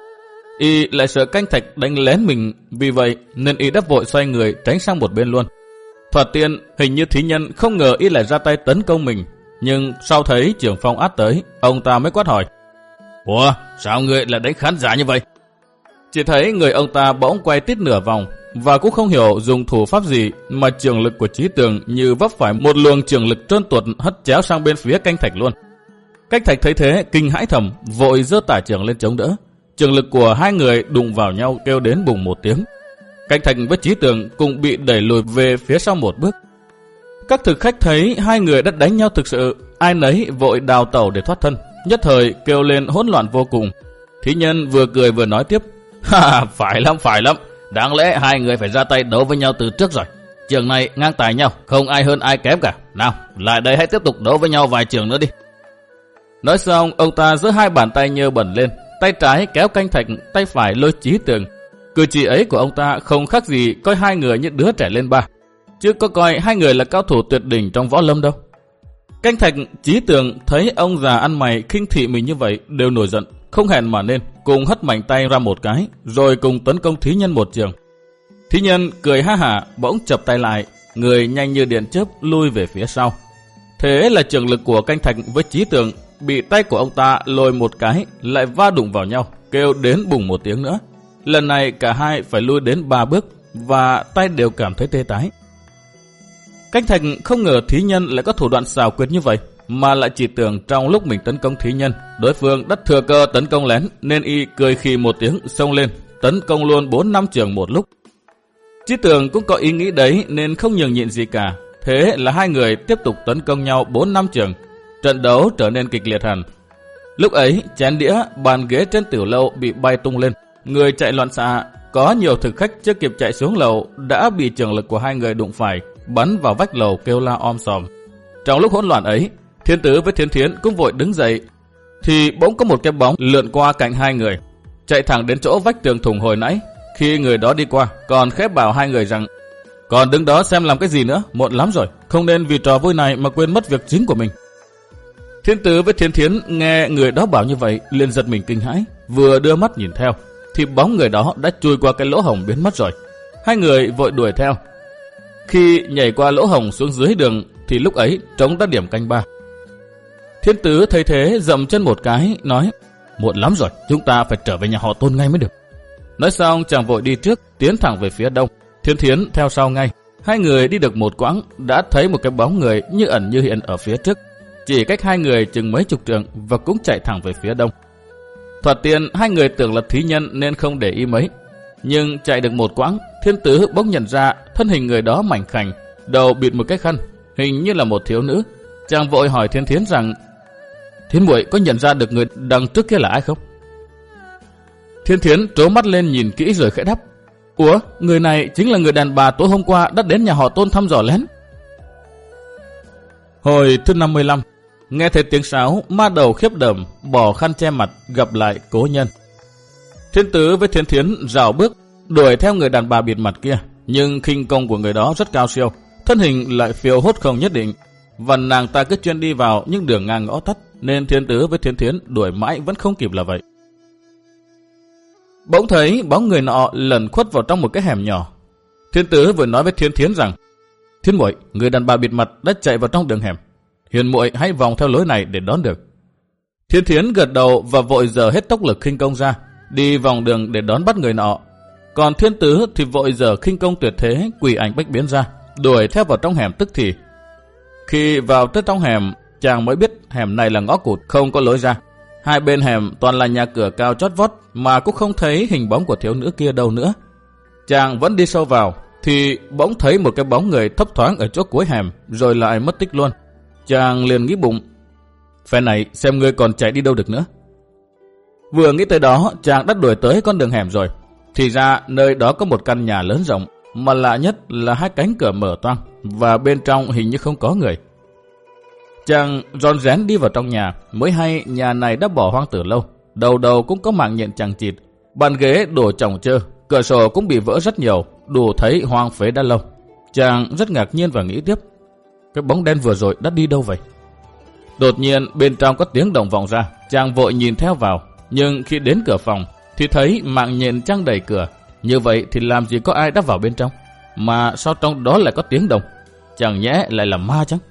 Y lại sợ Canh Thạch đánh lén mình, vì vậy nên y đã vội xoay người tránh sang một bên luôn. Thoạt tiên hình như thí nhân không ngờ y lại ra tay tấn công mình, nhưng sau thấy trưởng phong át tới, ông ta mới quát hỏi. Ủa, sao người lại đánh khán giả như vậy? Chỉ thấy người ông ta bỗng quay tít nửa vòng, và cũng không hiểu dùng thủ pháp gì mà trường lực của Chí Tường như vấp phải một luồng trường lực trơn tuột hất chéo sang bên phía Canh Thạch luôn. Canh Thạch thấy thế kinh hãi thầm, vội giơ tả trường lên chống đỡ. Trường lực của hai người đụng vào nhau kêu đến bùng một tiếng. Canh Thạch với Chí Tường cùng bị đẩy lùi về phía sau một bước. Các thực khách thấy hai người đã đánh nhau thực sự, ai nấy vội đào tẩu để thoát thân, nhất thời kêu lên hỗn loạn vô cùng. Thí nhân vừa cười vừa nói tiếp. Ha, phải lắm, phải lắm. Đáng lẽ hai người phải ra tay đấu với nhau từ trước rồi. Trường này ngang tài nhau, không ai hơn ai kém cả. Nào, lại đây hãy tiếp tục đấu với nhau vài trường nữa đi. Nói xong, ông ta giơ hai bàn tay nhơ bẩn lên, tay trái kéo Canh Thạch, tay phải lôi Chí Tường. Cử chỉ ấy của ông ta không khác gì coi hai người như đứa trẻ lên ba, chứ có coi hai người là cao thủ tuyệt đỉnh trong võ lâm đâu. Canh Thạch, Chí Tường thấy ông già ăn mày khinh thị mình như vậy đều nổi giận, không hẹn mà nên cùng hất mạnh tay ra một cái, rồi cùng tấn công thí nhân một trường. Thí nhân cười ha hả, bỗng chập tay lại, người nhanh như điện chớp lui về phía sau. Thế là trường lực của Canh Thạch với Chí Tường bị tay của ông ta lôi một cái, lại va đụng vào nhau, kêu đến bùng một tiếng nữa. Lần này cả hai phải lui đến ba bước và tay đều cảm thấy tê tái. Canh Thạch không ngờ thí nhân lại có thủ đoạn xảo quyệt như vậy, mà lại chỉ tưởng trong lúc mình tấn công thí nhân, đối phương đã thừa cơ tấn công lén, nên y cười khì một tiếng xông lên, tấn công luôn bốn năm trường một lúc. Chí Tường cũng có ý nghĩ đấy nên không nhường nhịn gì cả. Thế là hai người tiếp tục tấn công nhau bốn năm trường. Trận đấu trở nên kịch liệt hẳn. Lúc ấy, chén đĩa, bàn ghế trên tiểu lâu bị bay tung lên, người chạy loạn xạ. Có nhiều thực khách chưa kịp chạy xuống lầu đã bị trường lực của hai người đụng phải, bắn vào vách lầu kêu la om sòm. Trong lúc hỗn loạn ấy, Thiên Tứ với Thiên Thiến cũng vội đứng dậy, thì bỗng có một cái bóng lượn qua cạnh hai người, chạy thẳng đến chỗ vách tường thủng hồi nãy. Khi người đó đi qua, còn khép bảo hai người rằng: còn đứng đó xem làm cái gì nữa, muộn lắm rồi, không nên vì trò vui này mà quên mất việc chính của mình. Thiên Tứ với Thiên Thiến nghe người đó bảo như vậy, liền giật mình kinh hãi, vừa đưa mắt nhìn theo, thì bóng người đó đã chui qua cái lỗ hổng biến mất rồi. Hai người vội đuổi theo. Khi nhảy qua lỗ hổng xuống dưới đường, thì lúc ấy trống đã điểm canh ba. Thiên Tứ thấy thế dậm chân một cái, nói: muộn lắm rồi, chúng ta phải trở về nhà họ Tôn ngay mới được. Nói xong chàng vội đi trước, tiến thẳng về phía đông. Thiên Thiến theo sau ngay. Hai người đi được một quãng đã thấy một cái bóng người như ẩn như hiện ở phía trước, chỉ cách hai người chừng mấy chục trượng và cũng chạy thẳng về phía đông. Thoạt tiên hai người tưởng là thí nhân nên không để ý mấy, nhưng chạy được một quãng, Thiên Tứ bỗng nhận ra thân hình người đó mảnh khảnh, đầu bịt một cái khăn, hình như là một thiếu nữ. Chàng vội hỏi Thiên Thiến rằng: Thiến muội có nhận ra được người đằng trước kia là ai không? Thiên Thiến trố mắt lên nhìn kỹ rồi khẽ đáp: Ủa, người này chính là người đàn bà tối hôm qua đã đến nhà họ Tôn thăm dò lén. Hồi thứ năm mươi lăm, nghe thấy tiếng sáo, ma đầu khiếp đầm bỏ khăn che mặt gặp lại cố nhân. Thiên Tứ với Thiên Thiến rảo bước đuổi theo người đàn bà bịt mặt kia, nhưng khinh công của người đó rất cao siêu, thân hình lại phiêu hốt không nhất định, và nàng ta cứ chuyên đi vào những đường ngang ngõ tắt, nên Thiên Tứ với Thiên Thiến đuổi mãi vẫn không kịp là vậy. Bỗng thấy bóng người nọ lẩn khuất vào trong một cái hẻm nhỏ. Thiên Tứ vừa nói với Thiên Thiến rằng: Thiên muội, người đàn bà bịt mặt đã chạy vào trong đường hẻm, hiền muội hãy vòng theo lối này để đón được. Thiên Thiến gật đầu và vội giở hết tốc lực khinh công ra, đi vòng đường để đón bắt người nọ. Còn Thiên Tứ thì vội giở khinh công tuyệt thế quỷ ảnh bách biến ra, đuổi theo vào trong hẻm tức thì. Khi vào tới trong hẻm, chàng mới biết hẻm này là ngõ cụt không có lối ra. Hai bên hẻm toàn là nhà cửa cao chót vót mà cũng không thấy hình bóng của thiếu nữ kia đâu nữa. Chàng vẫn đi sâu vào thì bỗng thấy một cái bóng người thấp thoáng ở chỗ cuối hẻm rồi lại mất tích luôn. Chàng liền nghĩ bụng: Phe này xem ngươi còn chạy đi đâu được nữa. Vừa nghĩ tới đó, chàng đã đuổi tới con đường hẻm rồi. Thì ra nơi đó có một căn nhà lớn rộng, mà lạ nhất là hai cánh cửa mở toang và bên trong hình như không có người. Chàng rón rén đi vào trong nhà, mới hay nhà này đã bỏ hoang từ lâu, đầu đầu cũng có mảng nhện chằng chịt, bàn ghế đổ chồng chơ, cửa sổ cũng bị vỡ rất nhiều, đủ thấy hoang phế đã lâu. Chàng rất ngạc nhiên và nghĩ tiếp: Cái bóng đen vừa rồi đã đi đâu vậy? Đột nhiên bên trong có tiếng động vọng ra, chàng vội nhìn theo vào, nhưng khi đến cửa phòng thì thấy mạng nhện trăng đầy cửa. Như vậy thì làm gì có ai đã vào bên trong, mà sao trong đó lại có tiếng động? Chẳng nhẽ lại là ma chăng?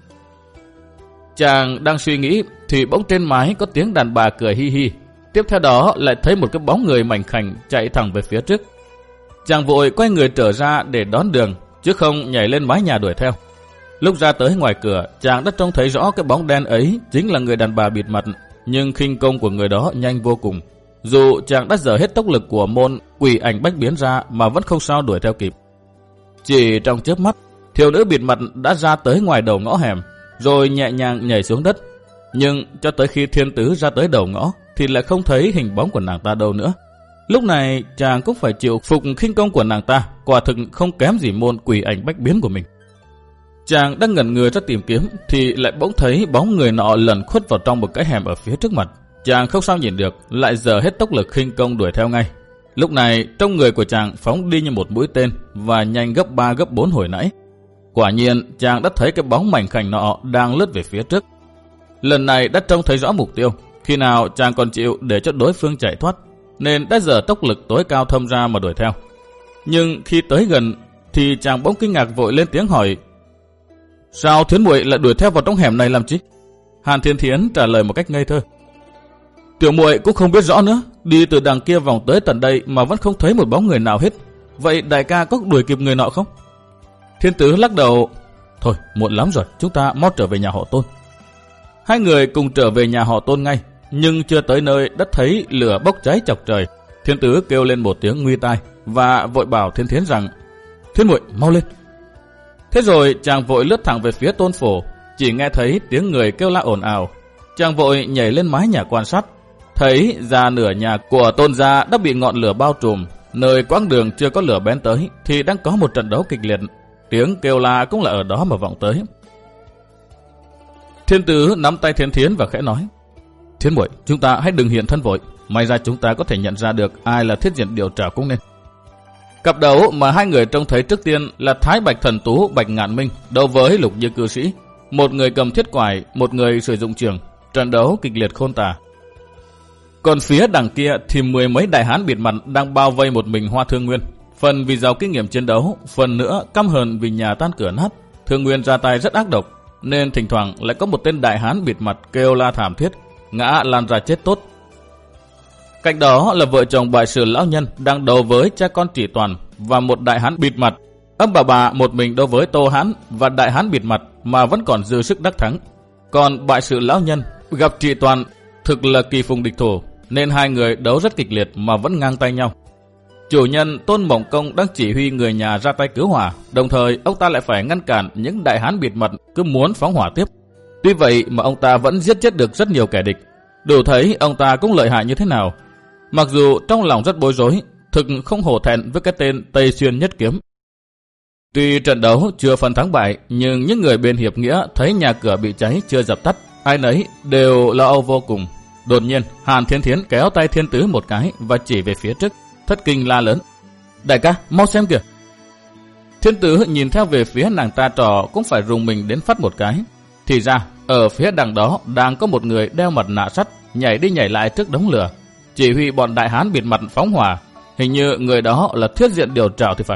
Chàng đang suy nghĩ thì bỗng trên mái có tiếng đàn bà cười hi hi. Tiếp theo đó lại thấy một cái bóng người mảnh khảnh chạy thẳng về phía trước. Chàng vội quay người trở ra để đón đường, chứ không nhảy lên mái nhà đuổi theo. Lúc ra tới ngoài cửa, chàng đã trông thấy rõ cái bóng đen ấy chính là người đàn bà bịt mặt, nhưng khinh công của người đó nhanh vô cùng. Dù chàng đã dở hết tốc lực của môn quỷ ảnh bách biến ra mà vẫn không sao đuổi theo kịp. Chỉ trong chớp mắt, thiếu nữ bịt mặt đã ra tới ngoài đầu ngõ hẻm, rồi nhẹ nhàng nhảy xuống đất. Nhưng cho tới khi Thiên Tứ ra tới đầu ngõ thì lại không thấy hình bóng của nàng ta đâu nữa. Lúc này chàng cũng phải chịu phục khinh công của nàng ta, quả thực không kém gì môn quỷ ảnh bách biến của mình. Chàng đang ngẩn người ra tìm kiếm thì lại bỗng thấy bóng người nọ lẩn khuất vào trong một cái hẻm ở phía trước mặt. Chàng không sao nhìn được, lại dở hết tốc lực khinh công đuổi theo ngay. Lúc này trong người của chàng phóng đi như một mũi tên và nhanh gấp ba gấp bốn hồi nãy. Quả nhiên chàng đã thấy cái bóng mảnh khảnh nọ đang lướt về phía trước. Lần này đã trông thấy rõ mục tiêu, khi nào chàng còn chịu để cho đối phương chạy thoát, nên đã dở tốc lực tối cao thâm ra mà đuổi theo. Nhưng khi tới gần thì chàng bỗng kinh ngạc vội lên tiếng hỏi: Sao Thiến muội lại đuổi theo vào trong hẻm này làm chi? Hàn Thiên Thiến trả lời một cách ngây thơ: Tiểu muội cũng không biết rõ nữa, đi từ đằng kia vòng tới tận đây mà vẫn không thấy một bóng người nào hết. Vậy đại ca có đuổi kịp người nọ không? Thiên Tứ lắc đầu: Thôi muộn lắm rồi, chúng ta mau trở về nhà họ Tôn. Hai người cùng trở về nhà họ Tôn ngay, nhưng chưa tới nơi đã thấy lửa bốc cháy chọc trời. Thiên Tứ kêu lên một tiếng nguy tai và vội bảo Thiên Thiến rằng: Thiên muội mau lên. Thế rồi chàng vội lướt thẳng về phía Tôn phủ. Chỉ nghe thấy tiếng người kêu la ồn ào, chàng vội nhảy lên mái nhà quan sát, thấy ra nửa nhà của Tôn gia đã bị ngọn lửa bao trùm. Nơi quãng đường chưa có lửa bén tới thì đang có một trận đấu kịch liệt, tiếng kêu la cũng là ở đó mà vọng tới. Thiên Tứ nắm tay Thiên Thiến và khẽ nói: Thiên muội, chúng ta hãy đừng hiện thân vội, may ra chúng ta có thể nhận ra được ai là thiết diện điều tra cũng nên. Cặp đấu mà hai người trông thấy trước tiên là Thái Bạch Thần Tú Bạch Ngạn Minh đấu với Lục Như Cư Sĩ, một người cầm thiết quải, một người sử dụng trường. Trận đấu kịch liệt khôn tả. Còn phía đằng kia thì mười mấy đại hán bịt mặt đang bao vây một mình Hoa Thương Nguyên, phần vì giàu kinh nghiệm chiến đấu, phần nữa căm hờn vì nhà tan cửa nát. Thương Nguyên ra tay rất ác độc, nên thỉnh thoảng lại có một tên đại hán bịt mặt kêu la thảm thiết, ngã lan ra chết tốt. Cạnh đó là vợ chồng bại sử lão nhân đang đấu với cha con Trị Toàn và một đại hán bịt mặt. Ông bà bà một mình đấu với Tô Hán và đại hán bịt mặt mà vẫn còn dư sức đắc thắng. Còn bại sử lão nhân gặp Trị Toàn thực là kỳ phùng địch thủ, nên hai người đấu rất kịch liệt mà vẫn ngang tay nhau. Chủ nhân Tôn Mộng Công đang chỉ huy người nhà ra tay cứu hỏa, đồng thời ông ta lại phải ngăn cản những đại hán bịt mặt cứ muốn phóng hỏa tiếp. Tuy vậy mà ông ta vẫn giết chết được rất nhiều kẻ địch, đủ thấy ông ta cũng lợi hại như thế nào. Mặc dù trong lòng rất bối rối, thực không hổ thẹn với cái tên Tây Xuyên Nhất Kiếm. Tuy trận đấu chưa phân thắng bại, nhưng những người bên hiệp nghĩa thấy nhà cửa bị cháy chưa dập tắt, ai nấy đều lo âu vô cùng. Đột nhiên, Hàn Thiên Thiến kéo tay Thiên Tứ một cái và chỉ về phía trước, thất kinh la lớn: "Đại ca, mau xem kìa!" Thiên Tứ nhìn theo về phía nàng ta trò cũng phải rùng mình đến phát một cái. Thì ra, ở phía đằng đó đang có một người đeo mặt nạ sắt nhảy đi nhảy lại trước đống lửa, chỉ huy bọn đại hán bịt mặt phóng hỏa. Hình như người đó là Thiết Diện Điều Trảo thì phải.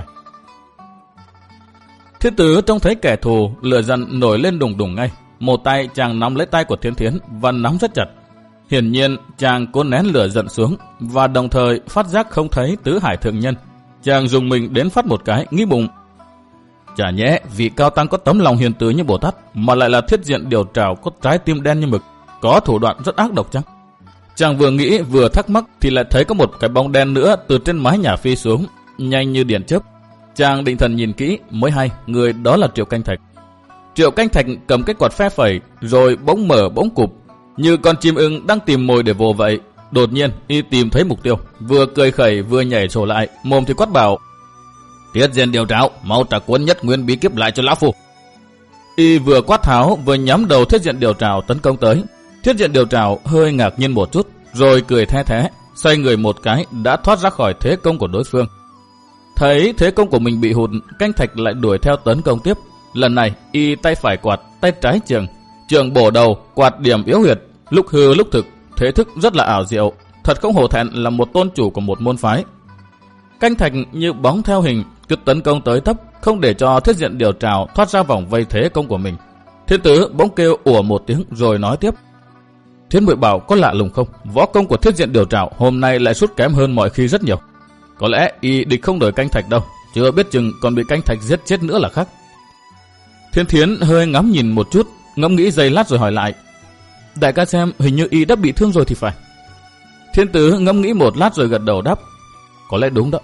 Thiên Tứ trông thấy kẻ thù, lửa giận nổi lên đùng đùng ngay. Một tay chàng nắm lấy tay của Thiên Thiến và nắm rất chặt. Hiển nhiên chàng cố nén lửa giận xuống, và đồng thời phát giác không thấy Tứ Hải Thượng Nhân. Chàng dùng mình đến phát một cái, nghĩ bụng: chả nhẽ vị cao tăng có tấm lòng hiền từ như Bồ Tát mà lại là Thiết Diện Điều Trảo có trái tim đen như mực, có thủ đoạn rất ác độc chăng? Chàng vừa nghĩ vừa thắc mắc thì lại thấy có một cái bóng đen nữa từ trên mái nhà phi xuống, nhanh như điện chớp. Chàng định thần nhìn kỹ mới hay người đó là Triệu Canh Thạch. Triệu Canh Thạch cầm cái quạt phe phẩy rồi bỗng mở bỗng cụp, như con chim ưng đang tìm mồi để vồ vậy. Đột nhiên y tìm thấy mục tiêu, vừa cười khẩy vừa nhảy sổ lại, mồm thì quát bảo: "Thiết Diện Điều Trảo, mau trả cuốn Nhất Nguyên Bí Kíp lại cho lão phu." Y vừa quát tháo vừa nhắm đầu Thiết Diện Điều Trảo tấn công tới. Thiết Diện Điều Trảo hơi ngạc nhiên một chút, rồi cười the thé, xoay người một cái đã thoát ra khỏi thế công của đối phương. Thấy thế công của mình bị hụt, Canh Thạch lại đuổi theo tấn công tiếp. Lần này y tay phải quạt, tay trái trường, trường bổ đầu, quạt điểm yếu huyệt, lúc hư lúc thực, thế thức rất là ảo diệu, thật không hổ thẹn là một tôn chủ của một môn phái. Canh Thạch như bóng theo hình, cứ tấn công tới tấp, không để cho Thiết Diện Điều Trảo thoát ra vòng vây thế công của mình. Thiên Tứ bỗng kêu ủa một tiếng rồi nói tiếp: "Thiên Muội bảo có lạ lùng không? Võ công của Thiết Diện Điều Trảo hôm nay lại sút kém hơn mọi khi rất nhiều. Có lẽ y địch không đổi Canh Thạch đâu, chưa biết chừng còn bị Canh Thạch giết chết nữa là khác." Thiên Thiến hơi ngắm nhìn một chút, ngẫm nghĩ giây lát rồi hỏi lại: "Đại ca xem hình như y đã bị thương rồi thì phải." Thiên Tứ ngẫm nghĩ một lát rồi gật đầu đáp: "Có lẽ đúng đó."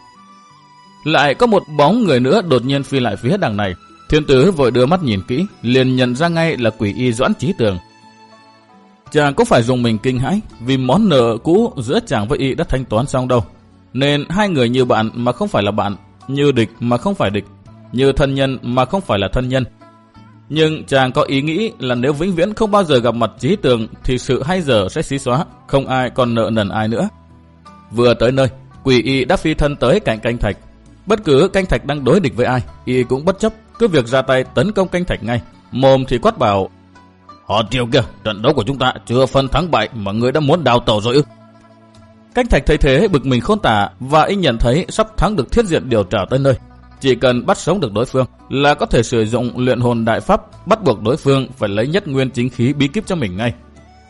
Lại có một bóng người nữa đột nhiên phi lại phía đằng này. Thiên Tứ vội đưa mắt nhìn kỹ, liền nhận ra ngay là Quỷ Y Doãn Chí Tường. Chàng cũng phải dùng mình kinh hãi, vì món nợ cũ giữa chàng với y đã thanh toán xong đâu. Nên hai người như bạn mà không phải là bạn, như địch mà không phải địch, như thân nhân mà không phải là thân nhân. Nhưng chàng có ý nghĩ là nếu vĩnh viễn không bao giờ gặp mặt Chí Tường thì sự hay giờ sẽ xí xóa, không ai còn nợ nần ai nữa. Vừa tới nơi, Quỷ Y đã phi thân tới cạnh Canh Thạch. Bất cứ Canh Thạch đang đối địch với ai, y cũng bất chấp, cứ việc ra tay tấn công Canh Thạch ngay. Mồm thì quát bảo: "Họ Triệu kia, trận đấu của chúng ta chưa phân thắng bại mà người đã muốn đào tẩu rồi ư?" Canh Thạch thấy thế bực mình khôn tả, và y nhận thấy sắp thắng được Thiết Diện Điều Trảo tới nơi. Chỉ cần bắt sống được đối phương là có thể sử dụng luyện hồn đại pháp, bắt buộc đối phương phải lấy Nhất Nguyên Chính Khí bí kíp cho mình ngay.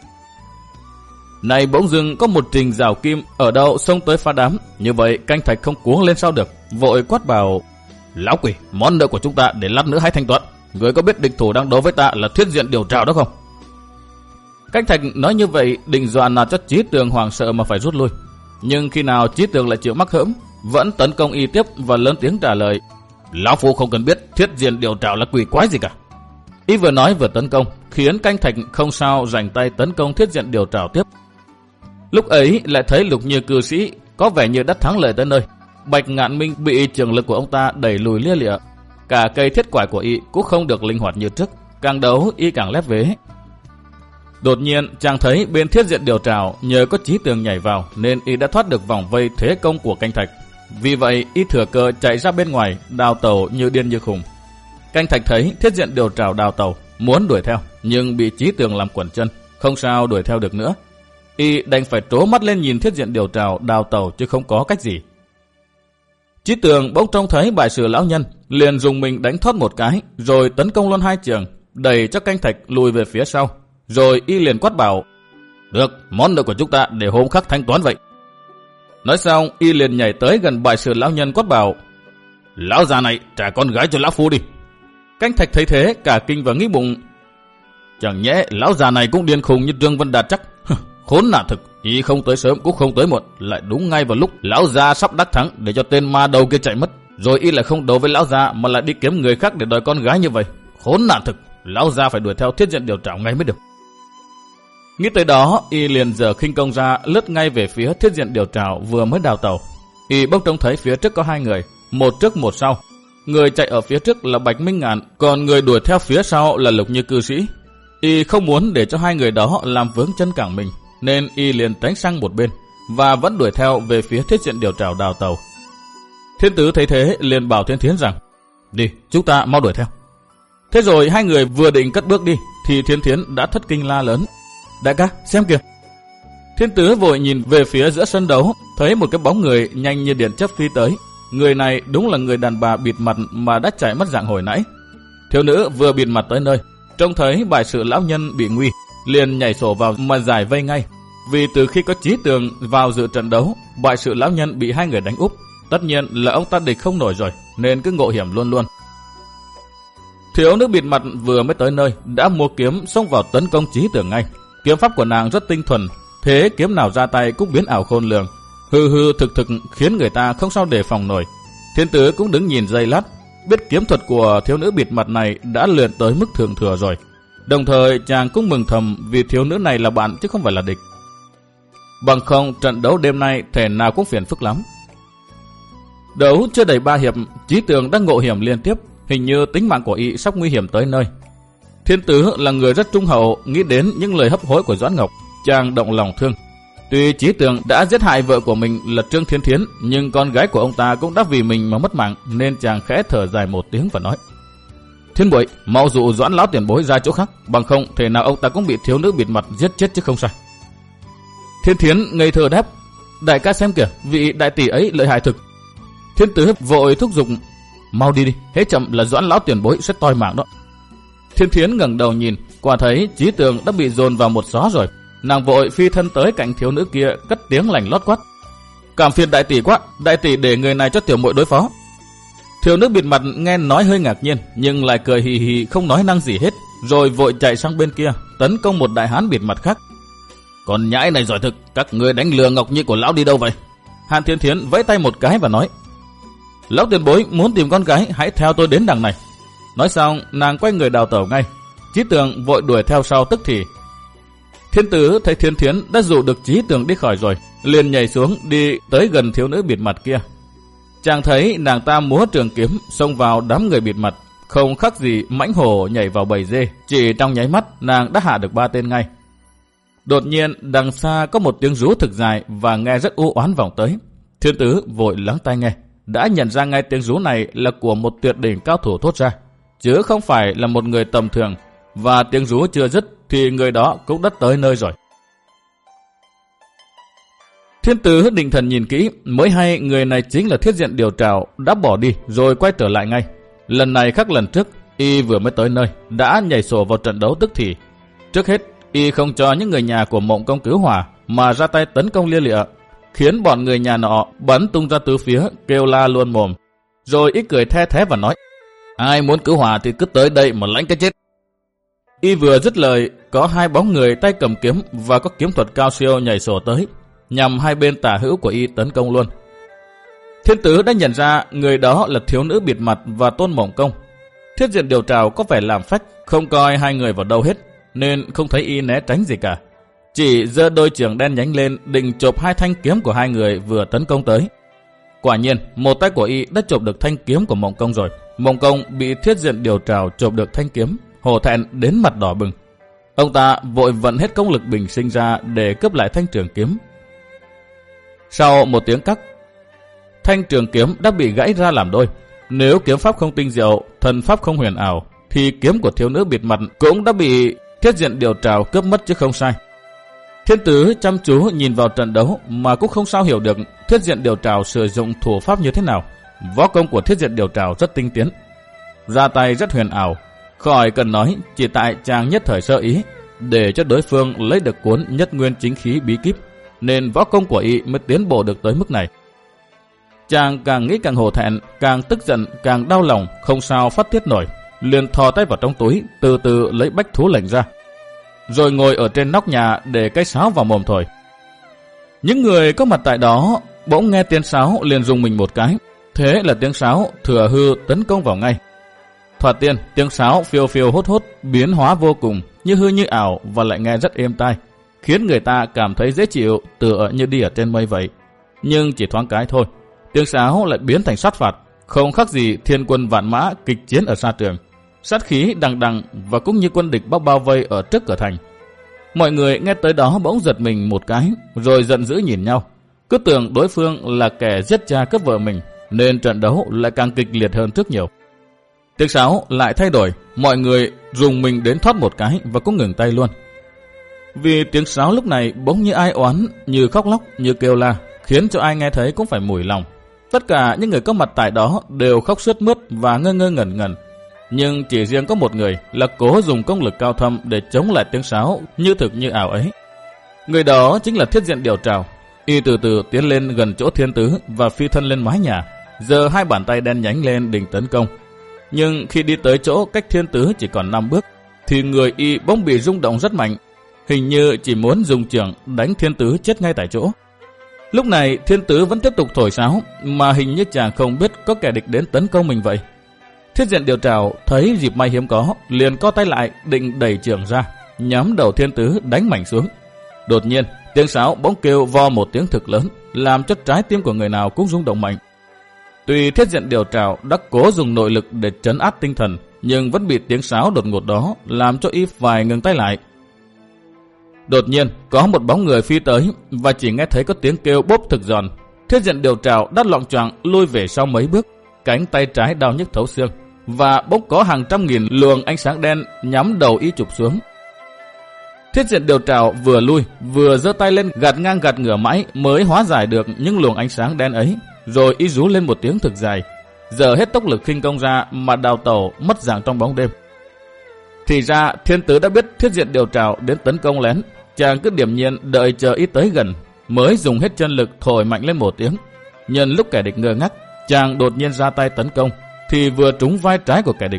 Này bỗng dưng có một Trình Giảo Kim ở đâu xông tới phá đám, như vậy Canh Thạch không cuống lên sao được, vội quát bảo: "Lão Quỷ, món nợ của chúng ta để lát nữa hãy thanh toán. Người có biết địch thủ đang đấu với ta là Thiết Diện Điều Trảo đó không?" Canh Thạch nói như vậy định dọa nạt cho Chí Tường hoảng sợ mà phải rút lui. Nhưng khi nào Chí Tường lại chịu mắc hỡm, vẫn tấn công y tiếp và lớn tiếng trả lời: "Lão phu không cần biết Thiết Diện Điều Trảo là quỷ quái gì cả." Y vừa nói vừa tấn công, khiến Canh Thạch không sao rảnh tay tấn công Thiết Diện Điều Trảo tiếp. Lúc ấy lại thấy Lục Như cư sĩ có vẻ như đã thắng lợi tới nơi. Bạch Ngạn Minh bị trường lực của ông ta đẩy lùi lia lịa, cả cây thiết quải của y cũng không được linh hoạt như trước, càng đấu y càng lép vế. Đột nhiên chàng thấy bên Thiết Diện Điều Trảo nhờ có Chí Tường nhảy vào nên y đã thoát được vòng vây thế công của Canh Thạch. Vì vậy y thừa cơ chạy ra bên ngoài, đào tẩu như điên như khùng. Canh Thạch thấy Thiết Diện Điều Trảo đào tẩu, muốn đuổi theo nhưng bị Chí Tường làm quẩn chân, không sao đuổi theo được nữa. Y đành phải trố mắt lên nhìn Thiết Diện Điều Trảo đào tẩu chứ không có cách gì. Chí Tường bỗng trông thấy bại sử lão nhân, liền dùng mình đánh thoát một cái, rồi tấn công luôn hai trường, đẩy cho Canh Thạch lùi về phía sau. Rồi y liền quát bảo: "Được, món nợ của chúng ta để hôm khác thanh toán vậy." Nói xong, y liền nhảy tới gần bại sự lão nhân quát bảo: Lão già này, trả con gái cho lão phu đi. Canh Thạch thấy thế, cả kinh và nghĩ bụng: Chẳng nhẽ lão già này cũng điên khùng như Trương Vân Đạt chắc. Khốn nạn thực, y không tới sớm cũng không tới muộn, lại đúng ngay vào lúc lão già sắp đắc thắng để cho tên ma đầu kia chạy mất. Rồi y lại không đấu với lão già mà lại đi kiếm người khác để đòi con gái như vậy. Khốn nạn thực, lão già phải đuổi theo Thiết Diện Điều Trảo ngay mới được. Nghĩ tới đó, y liền giở khinh công ra, lướt ngay về phía Thiết Diện Điều Trảo vừa mới đào tàu. Y bỗng trông thấy phía trước có hai người, một trước một sau. Người chạy ở phía trước là Bạch Minh Ngạn, còn người đuổi theo phía sau là Lục Như cư sĩ. Y không muốn để cho hai người đó làm vướng chân cẳng mình, nên y liền tránh sang một bên và vẫn đuổi theo về phía Thiết Diện Điều Trảo đào tàu. Thiên Tứ thấy thế liền bảo Thiên Thiến rằng: Đi, chúng ta mau đuổi theo. Thế rồi hai người vừa định cất bước đi thì Thiên Thiến đã thất kinh la lớn: Đại ca, xem kìa! Thiên Tứ vội nhìn về phía giữa sân đấu, thấy một cái bóng người nhanh như điện chớp phi tới. Người này đúng là người đàn bà bịt mặt mà đã chạy mất dạng hồi nãy. Thiếu nữ vừa bịt mặt tới nơi, trông thấy bại sự lão nhân bị nguy, liền nhảy sổ vào mà giải vây ngay. Vì từ khi có Chí Tường vào dự trận đấu, bại sự lão nhân bị hai người đánh úp, tất nhiên là ông ta địch không nổi rồi, nên cứ ngộ hiểm luôn luôn. Thiếu nữ bịt mặt vừa mới tới nơi đã mua kiếm xông vào tấn công Chí Tường ngay. Kiếm pháp của nàng rất tinh thuần, thế kiếm nào ra tay cũng biến ảo khôn lường, hư hư thực thực khiến người ta không sao đề phòng nổi. Thiên Tứ cũng đứng nhìn giây lát, biết kiếm thuật của thiếu nữ bịt mặt này đã luyện tới mức thượng thừa rồi. Đồng thời chàng cũng mừng thầm vì thiếu nữ này là bạn chứ không phải là địch. Bằng không trận đấu đêm nay thể nào cũng phiền phức lắm. Đấu chưa đầy ba hiệp, Chí Tường đang ngộ hiểm liên tiếp, hình như tính mạng của y sắp nguy hiểm tới nơi. Thiên Tứ là người rất trung hậu, nghĩ đến những lời hấp hối của Doãn Ngọc, chàng động lòng thương. Tuy Chí Tường đã giết hại vợ của mình là Trương Thiên Thiến, nhưng con gái của ông ta cũng đã vì mình mà mất mạng, nên chàng khẽ thở dài một tiếng và nói: Thiên bội, mau dụ Doãn lão tiền bối ra chỗ khác, bằng không thể nào ông ta cũng bị thiếu nữ bịt mặt giết chết chứ không sai. Thiên Thiến ngây thơ đáp: Đại ca xem kìa, vị đại tỷ ấy lợi hại thực. Thiên Tứ vội thúc giục: Mau đi đi, hễ chậm là Doãn lão tiền bối sẽ toi mạng đó. Thiên Thiến ngẩng đầu nhìn, quả thấy Chí Tường đã bị dồn vào một xó rồi. Nàng vội phi thân tới cạnh thiếu nữ kia, cất tiếng lành lót quát: Cảm phiền đại tỷ quá, đại tỷ để người này cho tiểu muội đối phó. Thiếu nữ bịt mặt nghe nói hơi ngạc nhiên, nhưng lại cười hì hì không nói năng gì hết, rồi vội chạy sang bên kia tấn công một đại hán bịt mặt khác. Còn nhãi này giỏi thực, các người đánh lừa Ngọc Nhi của lão đi đâu vậy? Hàn Thiên Thiến vẫy tay một cái và nói: Lão tiền bối muốn tìm con gái, hãy theo tôi đến đằng này. Nói xong nàng quay người đào tẩu ngay. Chí Tường vội đuổi theo sau tức thì. Thiên Tứ thấy Thiên Thiến đã dụ được Chí Tường đi khỏi rồi, liền nhảy xuống đi tới gần thiếu nữ bịt mặt kia. Chàng thấy nàng ta múa trường kiếm xông vào đám người bịt mặt, không khác gì mãnh hổ nhảy vào bầy dê, chỉ trong nháy mắt nàng đã hạ được ba tên ngay. Đột nhiên đằng xa có một tiếng rú thực dài và nghe rất u oán vọng tới. Thiên Tứ vội lắng tai nghe, đã nhận ra ngay tiếng rú này là của một tuyệt đỉnh cao thủ thốt ra, chứ không phải là một người tầm thường. Và tiếng rú chưa dứt thì người đó cũng đã tới nơi rồi. Thiên Tứ định thần nhìn kỹ, mới hay người này chính là Thiết Diện Điều Trảo đã bỏ đi rồi quay trở lại ngay. Lần này khác lần trước, y vừa mới tới nơi đã nhảy sổ vào trận đấu tức thì. Trước hết, y không cho những người nhà của Mộng Công cứu hỏa mà ra tay tấn công lia lịa, khiến bọn người nhà nọ bắn tung ra tứ phía, kêu la luôn mồm. Rồi y cười the thé và nói: Ai muốn cứu hỏa thì cứ tới đây mà lãnh cái chết. Y vừa dứt lời, có hai bóng người tay cầm kiếm và có kiếm thuật cao siêu nhảy sổ tới, nhằm hai bên tả hữu của y tấn công luôn. Thiên Tứ đã nhận ra người đó là thiếu nữ bịt mặt và Tôn Mộng Công. Thiết Diện Điều Trảo có vẻ làm phách, không coi hai người vào đâu hết, nên không thấy y né tránh gì cả, chỉ giơ đôi chưởng đen nhánh lên định chộp hai thanh kiếm của hai người vừa tấn công tới. Quả nhiên, một tay của y đã chộp được thanh kiếm của Mộng Công rồi. Mộng Công bị Thiết Diện Điều Trảo chộp được thanh kiếm, hổ thẹn đến mặt đỏ bừng. Ông ta vội vận hết công lực bình sinh ra để cướp lại thanh trường kiếm. Sau một tiếng cắc, thanh trường kiếm đã bị gãy ra làm đôi. Nếu kiếm pháp không tinh diệu, thần pháp không huyền ảo, thì kiếm của thiếu nữ bịt mặt cũng đã bị Thiết Diện Điều Trảo cướp mất chứ không sai. Thiên Tứ chăm chú nhìn vào trận đấu mà cũng không sao hiểu được Thiết Diện Điều Trảo sử dụng thủ pháp như thế nào. Võ công của Thiết Diện Điều Trảo rất tinh tiến, ra tay rất huyền ảo, khỏi cần nói, chỉ tại chàng nhất thời sơ ý để cho đối phương lấy được cuốn Nhất Nguyên Chính Khí bí kíp, nên võ công của y mới tiến bộ được tới mức này. Chàng càng nghĩ càng hổ thẹn, càng tức giận, càng đau lòng, không sao phát tiết nổi, liền thò tay vào trong túi, từ từ lấy bách thú lệnh ra, rồi ngồi ở trên nóc nhà để cái sáo vào mồm thổi. Những người có mặt tại đó bỗng nghe tiếng sáo liền rùng mình một cái, thế là tiếng sáo thừa hư tấn công vào ngay. Thoạt tiên, tiếng sáo phiêu phiêu hốt hốt, biến hóa vô cùng, như hư như ảo và lại nghe rất êm tai, khiến người ta cảm thấy dễ chịu, tựa như đi ở trên mây vậy. Nhưng chỉ thoáng cái thôi, tiếng sáo lại biến thành sát phạt, không khác gì thiên quân vạn mã kịch chiến ở xa trường, sát khí đằng đằng và cũng như quân địch bao bao vây ở trước cửa thành. Mọi người nghe tới đó bỗng giật mình một cái, rồi giận dữ nhìn nhau, cứ tưởng đối phương là kẻ giết cha cướp vợ mình, nên trận đấu lại càng kịch liệt hơn trước nhiều. Tiếng sáo lại thay đổi, mọi người rùng mình đến thoát một cái và cũng ngừng tay luôn. Vì tiếng sáo lúc này bỗng như ai oán, như khóc lóc, như kêu la, khiến cho ai nghe thấy cũng phải mủi lòng. Tất cả những người có mặt tại đó đều khóc sướt mướt và ngơ ngơ ngẩn ngẩn. Nhưng chỉ riêng có một người là cố dùng công lực cao thâm để chống lại tiếng sáo như thực như ảo ấy. Người đó chính là Thiết Diện Điều Trào. Y từ từ tiến lên gần chỗ Thiên Tứ và phi thân lên mái nhà, giơ hai bàn tay đen nhánh lên định tấn công. Nhưng khi đi tới chỗ cách Thiên Tứ chỉ còn năm bước, thì người Y bỗng bị rung động rất mạnh, hình như chỉ muốn dùng chưởng đánh Thiên Tứ chết ngay tại chỗ. Lúc này Thiên Tứ vẫn tiếp tục thổi sáo, mà hình như chàng không biết có kẻ địch đến tấn công mình vậy. Thiết Diện Điều Trào thấy dịp may hiếm có, liền co tay lại định đẩy chưởng ra, nhắm đầu Thiên Tứ đánh mạnh xuống. Đột nhiên tiếng sáo bỗng kêu vo một tiếng thực lớn, làm cho trái tim của người nào cũng rung động mạnh. Tuy Thiết Diện Điều Trào đã cố dùng nội lực để trấn áp tinh thần, nhưng vẫn bị tiếng sáo đột ngột đó làm cho y phải ngừng tay lại. Đột nhiên có một bóng người phi tới và chỉ nghe thấy có tiếng kêu bốp thực giòn. Thiết Diện Điều Trào đắt loạng choạng lui về sau mấy bước, cánh tay trái đau nhức thấu xương, và bỗng có hàng trăm nghìn luồng ánh sáng đen nhắm đầu y chụp xuống. Thiết Diện Điều Trào vừa lui vừa giơ tay lên gạt ngang gạt ngửa mãi mới hóa giải được những luồng ánh sáng đen ấy, rồi y rú lên một tiếng thực dài, giờ hết tốc lực khinh công ra mà đào tẩu mất dạng trong bóng đêm. Thì ra Thiên Tứ đã biết Thiết Diện Điều Trào đến tấn công lén, chàng cứ điềm nhiên đợi chờ y tới gần, mới dùng hết chân lực thổi mạnh lên một tiếng. Nhân lúc kẻ địch ngơ ngác, chàng đột nhiên ra tay tấn công, thì vừa trúng vai trái của kẻ địch.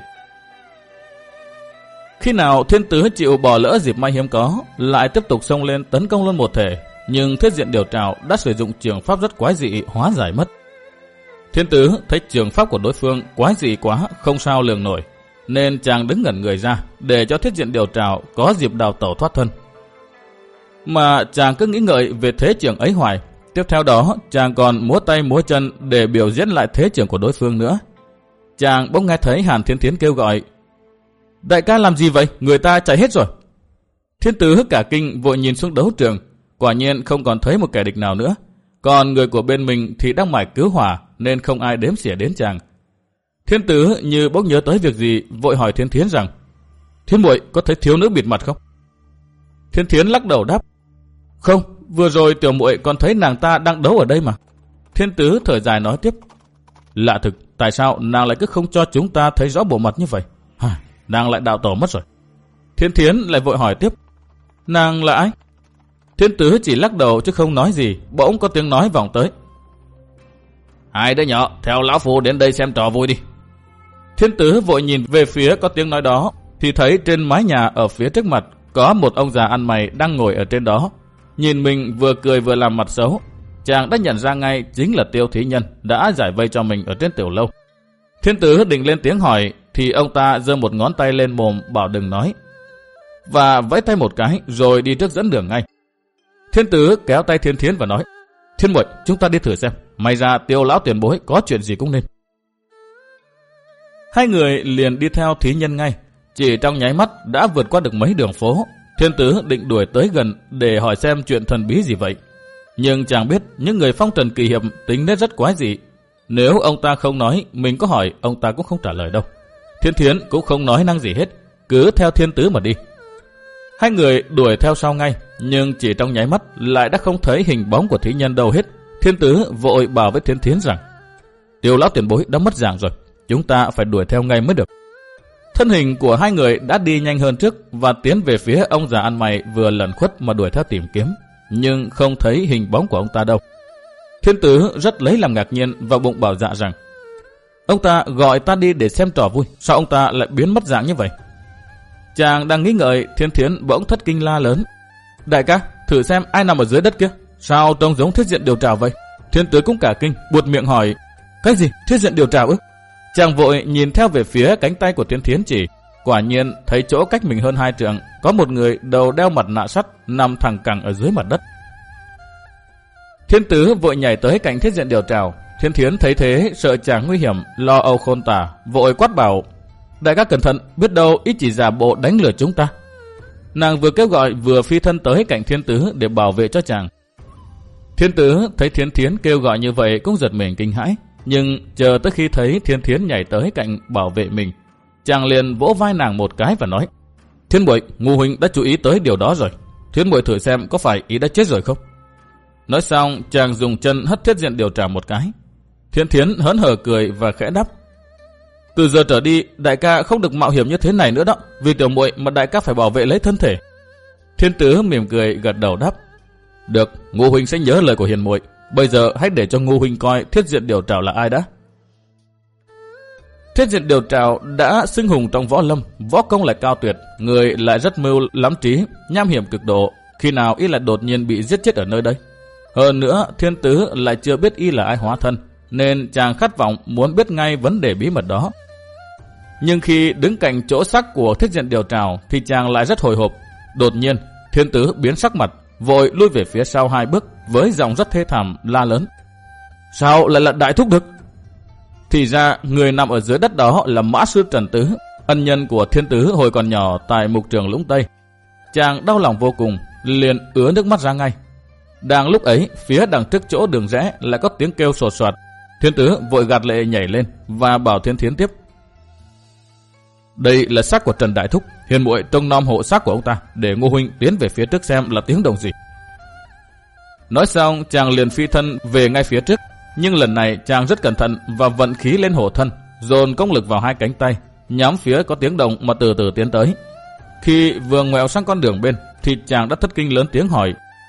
Khi nào Thiên Tứ chịu bỏ lỡ dịp may hiếm có, lại tiếp tục xông lên tấn công luôn một thể, nhưng Thiết Diện Điều Trào đã sử dụng trường pháp rất quái dị hóa giải mất. Thiên Tứ thấy trường pháp của đối phương quái dị quá, không sao lường nổi, nên chàng đứng ngẩn người ra để cho Thiết Diện Điều Trào có dịp đào tẩu thoát thân. Mà chàng cứ nghĩ ngợi về thế trường ấy hoài. Tiếp theo đó chàng còn múa tay múa chân để biểu diễn lại thế trường của đối phương nữa. Chàng bỗng nghe thấy Hàn Thiên Thiến kêu gọi: "Đại ca làm gì vậy? Người ta chạy hết rồi." Thiên Tứ cả kinh vội nhìn xuống đấu trường, quả nhiên không còn thấy một kẻ địch nào nữa. Còn người của bên mình thì đang mải cứu hỏa, nên không ai đếm xỉa đến chàng. Thiên Tứ như bỗng nhớ tới việc gì, vội hỏi Thiên Thiến rằng: "Thiên muội có thấy thiếu nữ bịt mặt không?" Thiên Thiến lắc đầu đáp: "Không, vừa rồi tiểu muội còn thấy nàng ta đang đấu ở đây mà." Thiên Tứ thở dài nói tiếp: "Lạ thực, tại sao nàng lại cứ không cho chúng ta thấy rõ bộ mặt như vậy? À, nàng lại đào tẩu mất rồi." Thiên Thiến lại vội hỏi tiếp: "Nàng là ai?" Thiên Tứ chỉ lắc đầu chứ không nói gì. Bỗng có tiếng nói vọng tới: "Hai đứa nhỏ, theo lão phu đến đây xem trò vui đi." Thiên Tứ vội nhìn về phía có tiếng nói đó, thì thấy trên mái nhà ở phía trước mặt có một ông già ăn mày đang ngồi ở trên đó. Nhìn mình vừa cười vừa làm mặt xấu, chàng đã nhận ra ngay chính là Tiêu Thí Nhân đã giải vây cho mình ở trên tiểu lâu. Thiên Tứ định lên tiếng hỏi, thì ông ta giơ một ngón tay lên mồm bảo đừng nói, và vẫy tay một cái rồi đi trước dẫn đường ngay. Thiên Tứ kéo tay Thiên Thiến và nói: "Thiên muội, chúng ta đi thử xem, may ra Tiêu lão tiền bối có chuyện gì cũng nên." Hai người liền đi theo Thí Nhân ngay. Chỉ trong nháy mắt đã vượt qua được mấy đường phố. Thiên Tứ định đuổi tới gần để hỏi xem chuyện thần bí gì vậy, nhưng chàng biết những người phong trần kỳ hiệp tính nết rất quái dị. Nếu ông ta không nói, mình có hỏi ông ta cũng không trả lời đâu. Thiên Thiến cũng không nói năng gì hết, cứ theo Thiên Tứ mà đi. Hai người đuổi theo sau ngay, nhưng chỉ trong nháy mắt lại đã không thấy hình bóng của Thí Nhân đâu hết. Thiên Tứ vội bảo với Thiên Thiến rằng: "Tiêu lão tiền bối đã mất dạng rồi, chúng ta phải đuổi theo ngay mới được." Thân hình của hai người đã đi nhanh hơn trước và tiến về phía ông già ăn mày vừa lẩn khuất mà đuổi theo tìm kiếm. nhưng không thấy hình bóng của ông ta đâu. Thiên Tứ rất lấy làm ngạc nhiên và bụng bảo dạ rằng ông ta gọi ta đi để xem trò vui, sao ông ta lại biến mất dạng như vậy? Chàng đang nghĩ ngợi, Thiên Thiến bỗng thất kinh la lớn: đại ca, thử xem ai nằm ở dưới đất kia, sao trông giống thiết diện điều trào vậy? Thiên Tứ cũng cả kinh, buột miệng hỏi: cái gì, thiết diện điều trào ư? Chàng vội nhìn theo về phía cánh tay của Thiên Thiến chỉ, quả nhiên thấy chỗ cách mình hơn hai trượng có một người đầu đeo mặt nạ sắt nằm thẳng cẳng ở dưới mặt đất. Thiên Tứ vội nhảy tới cạnh thiết diện điều trào. Thiên Thiến thấy thế sợ chàng nguy hiểm, lo âu khôn tả, vội quát bảo: đại ca cẩn thận, biết đâu ít chỉ giả bộ đánh lừa chúng ta. Nàng vừa kêu gọi vừa phi thân tới cạnh Thiên Tứ để bảo vệ cho chàng. Thiên Tứ thấy Thiên Thiến kêu gọi như vậy cũng giật mình kinh hãi, nhưng chờ tới khi thấy Thiên Thiến nhảy tới cạnh bảo vệ mình, chàng liền vỗ vai nàng một cái và nói: Thiên Muội, Ngô huynh đã chú ý tới điều đó rồi. Thiên Muội thử xem có phải ý đã chết rồi không? Nói xong, chàng dùng chân hất thiết diện điều trào một cái. Thiên Thiến hớn hở cười và khẽ đáp: từ giờ trở đi, đại ca không được mạo hiểm như thế này nữa đó, vì tiểu muội mà đại ca phải bảo vệ lấy thân thể. Thiên Tứ mỉm cười gật đầu đáp: được, Ngô huynh sẽ nhớ lời của hiền muội. Bây giờ hãy để cho Ngô huynh coi thiết diện điều trào là ai đã. Thiết diện điều trào đã xưng hùng trong võ lâm, võ công lại cao tuyệt, người lại rất mưu lắm trí, nham hiểm cực độ. Khi nào y lại đột nhiên bị giết chết ở nơi đây? Hơn nữa, Thiên Tứ lại chưa biết y là ai hóa thân, nên chàng khát vọng muốn biết ngay vấn đề bí mật đó. Nhưng khi đứng cạnh chỗ xác của thiết diện điều trào thì chàng lại rất hồi hộp. Đột nhiên, Thiên Tứ biến sắc mặt, vội lui về phía sau hai bước với giọng rất thê thảm la lớn: sao lại là đại thúc được? Thì ra người nằm ở dưới đất đó là Mã sư Trần Tứ, ân nhân của Thiên Tứ hồi còn nhỏ tại mục trường Lũng Tây. Chàng đau lòng vô cùng, liền ứa nước mắt ra ngay. Đang lúc ấy, phía đằng trước chỗ đường rẽ lại có tiếng kêu sột soạt. Thiên Tứ vội gạt lệ nhảy lên và bảo Thiên Thiến tiếp: đây là xác của Trần đại thúc, hiền muội trông nom hộ xác của ông ta, để Ngô huynh tiến về phía trước xem là tiếng động gì. Nói xong, chàng liền phi thân về ngay phía trước, nhưng lần này chàng rất cẩn thận và vận khí lên hộ thân, dồn công lực vào hai cánh tay, nhắm phía có tiếng động mà từ từ tiến tới. Khi vừa ngoẹo sang con đường bên thì chàng đã thất kinh lớn tiếng hỏi: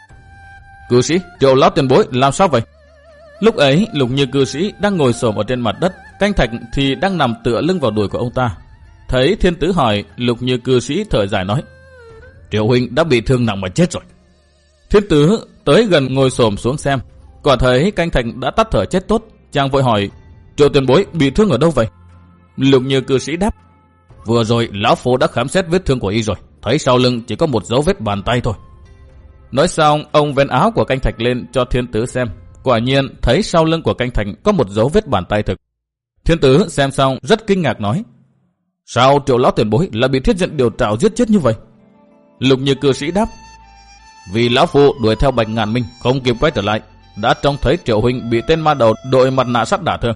cư sĩ, Triệu lão tiền bối làm sao vậy? Lúc ấy, Lục Như cư sĩ đang ngồi xổm ở trên mặt đất, Canh Thạch thì đang nằm tựa lưng vào đùi của ông ta. Thấy Thiên Tứ hỏi, Lục Như cư sĩ thở dài nói: Triệu huynh đã bị thương nặng mà chết rồi. Thiên Tứ tới gần ngồi xổm xuống xem, quả thấy Canh Thạch đã tắt thở chết tốt. Chàng vội hỏi: Triệu tiền bối bị thương ở đâu vậy? Lục Như cư sĩ đáp: vừa rồi lão phu đã khám xét vết thương của y rồi, thấy sau lưng chỉ có một dấu vết bàn tay thôi. Nói xong, ông vén áo của Canh Thạch lên cho Thiên Tứ xem. Quả nhiên thấy sau lưng của Canh Thạch có một dấu vết bàn tay thực. Thiên Tứ xem xong rất kinh ngạc nói: sao Triệu lão tiền bối lại bị thiết diện điều trào giết chết như vậy? Lục Như cư sĩ đáp: vì lão phu đuổi theo Bạch Ngạn Minh không kịp quay trở lại, đã trông thấy Triệu huynh bị tên ma đầu đội mặt nạ sắt đả thương.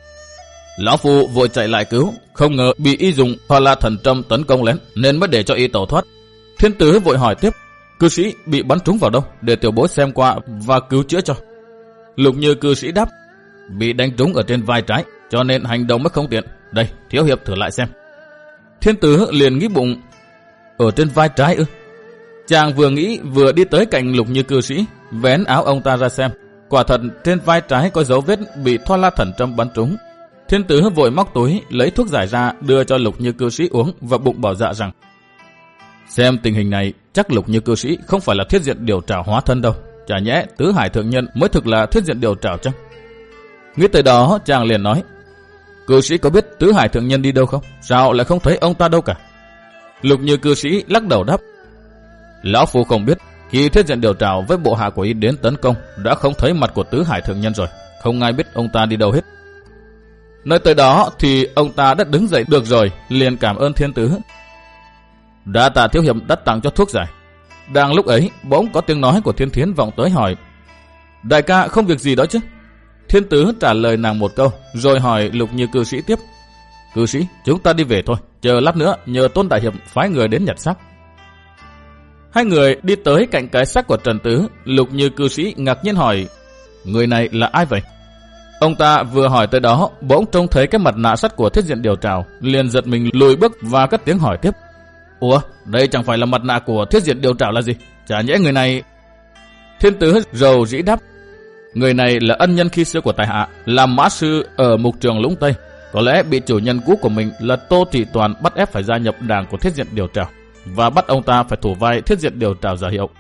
Lão phu vội chạy lại cứu, không ngờ bị y dùng Hoa La Thần Trâm tấn công lén, nên mới để cho y tẩu thoát. Thiên Tứ vội hỏi tiếp: cư sĩ bị bắn trúng vào đâu, để tiểu bối xem qua và cứu chữa cho. Lục Như cư sĩ đáp: bị đánh trúng ở trên vai trái, cho nên hành động mới không tiện. Đây, thiếu hiệp thử lại xem. Thiên Tứ liền nghĩ bụng: ở trên vai trái ư? Chàng vừa nghĩ vừa đi tới cạnh Lục Như cư sĩ, vén áo ông ta ra xem. Quả thật trên vai trái có dấu vết bị Thoa La Thần Trâm bắn trúng. Thiên Tứ vội móc túi lấy thuốc giải ra đưa cho Lục Như cư sĩ uống và bụng bảo dạ rằng: xem tình hình này chắc Lục Như cư sĩ không phải là thiết diện điều trào hóa thân đâu, chả nhẽ Tứ Hải thượng nhân mới thực là thiết diện điều trào chăng? Nghĩ tới đó, chàng liền nói: cư sĩ có biết Tứ Hải thượng nhân đi đâu không? Sao lại không thấy ông ta đâu cả? Lục Như cư sĩ lắc đầu đáp: lão phu không biết. Khi thiết diện điều trào với bộ hạ của y đến tấn công, đã không thấy mặt của Tứ Hải thượng nhân rồi, không ai biết ông ta đi đâu hết. Nói tới đó thì ông ta đã đứng dậy được rồi, liền cảm ơn Thiên Tứ. Đã tạ thiếu hiệp đã tặng cho thuốc giải. Đang lúc ấy, bỗng có tiếng nói của Thiên Thiến vọng tới hỏi: đại ca không việc gì đó chứ? Thiên Tứ trả lời nàng một câu, rồi hỏi Lục Như cư sĩ tiếp: cư sĩ, chúng ta đi về thôi, chờ lát nữa nhờ Tôn đại hiệp phái người đến nhặt xác. Hai người đi tới cạnh cái xác của Trần Tứ. Lục Như cư sĩ ngạc nhiên hỏi: người này là ai vậy? Ông ta vừa hỏi tới đó, bỗng trông thấy cái mặt nạ sắt của thiết diện điều trào, liền giật mình lùi bước và cất tiếng hỏi tiếp: ủa, đây chẳng phải là mặt nạ của thiết diện điều trào là gì? Chả nhẽ người này... Thiên tử rầu rĩ đáp: người này là ân nhân khi xưa của tại hạ, làm mã sư ở mục trường Lũng Tây. Có lẽ bị chủ nhân cũ của mình là Tô Thị Toàn bắt ép phải gia nhập đảng của Thiết Diện Điều Trảo và bắt ông ta phải thủ vai Thiết Diện Điều Trảo giả hiệu.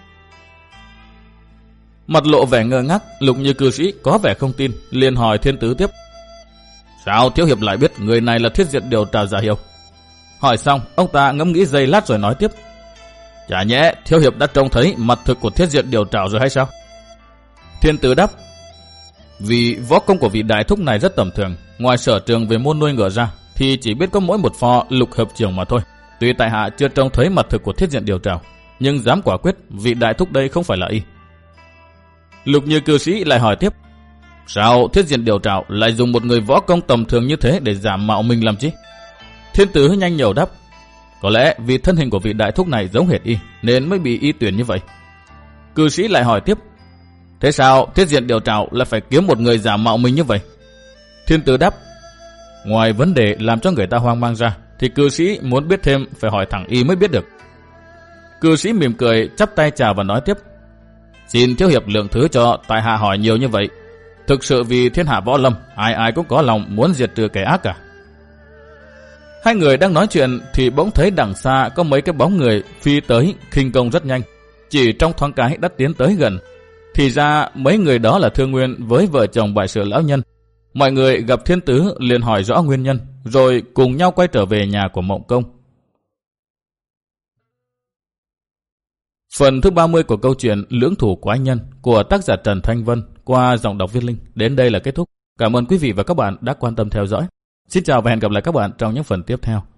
Mặt lộ vẻ ngơ ngác, Lục Như cư sĩ có vẻ không tin, liền hỏi thiên tử tiếp: sao thiếu hiệp lại biết người này là Thiết Diện Điều Trảo giả hiệu? Hỏi xong, ông ta ngẫm nghĩ giây lát rồi nói tiếp: chả nhẽ thiếu hiệp đã trông thấy mặt thực của Thiết Diện Điều Trảo rồi hay sao? Thiên tử đáp: vì võ công của vị đại thúc này rất tầm thường, ngoài sở trường về môn nuôi ngựa ra thì chỉ biết có mỗi một pho lục hợp trường mà thôi. Tuy tại hạ chưa trông thấy mặt thực của Thiết Diện Điều Trảo, nhưng dám quả quyết vị đại thúc đây không phải là y. Lục Như cư sĩ lại hỏi tiếp: sao Thiết Diện Điều Trảo lại dùng một người võ công tầm thường như thế để giả mạo mình làm chi? Thiên tử nhanh nhẩu đáp: có lẽ vì thân hình của vị đại thúc này giống hệt y nên mới bị y tuyển như vậy. Cư sĩ lại hỏi tiếp: thế sao Thiết Diện Điều Trảo lại phải kiếm một người giả mạo mình như vậy? Thiên tử đáp: ngoài vấn đề làm cho người ta hoang mang ra thì cư sĩ muốn biết thêm phải hỏi thẳng y mới biết được. Cư sĩ mỉm cười chắp tay chào và nói tiếp: xin thiếu hiệp lượng thứ cho tại hạ hỏi nhiều như vậy. Thực sự vì thiên hạ võ lâm, ai ai cũng có lòng muốn diệt trừ kẻ ác cả. Hai người đang nói chuyện thì bỗng thấy đằng xa có mấy cái bóng người phi tới, khinh công rất nhanh, chỉ trong thoáng cái đã tiến tới gần. Thì ra mấy người đó là Thương Nguyên với vợ chồng bại sự lão nhân. Mọi người gặp thiên tử liền hỏi rõ nguyên nhân, rồi cùng nhau quay trở về nhà của Mộng Công. Phần thứ ba mươi của câu chuyện Lưỡng Thủ Quái Nhân của tác giả Trần Thanh Vân qua giọng đọc Viết Linh đến đây là kết thúc. Cảm ơn quý vị và các bạn đã quan tâm theo dõi. Xin chào và hẹn gặp lại các bạn trong những phần tiếp theo.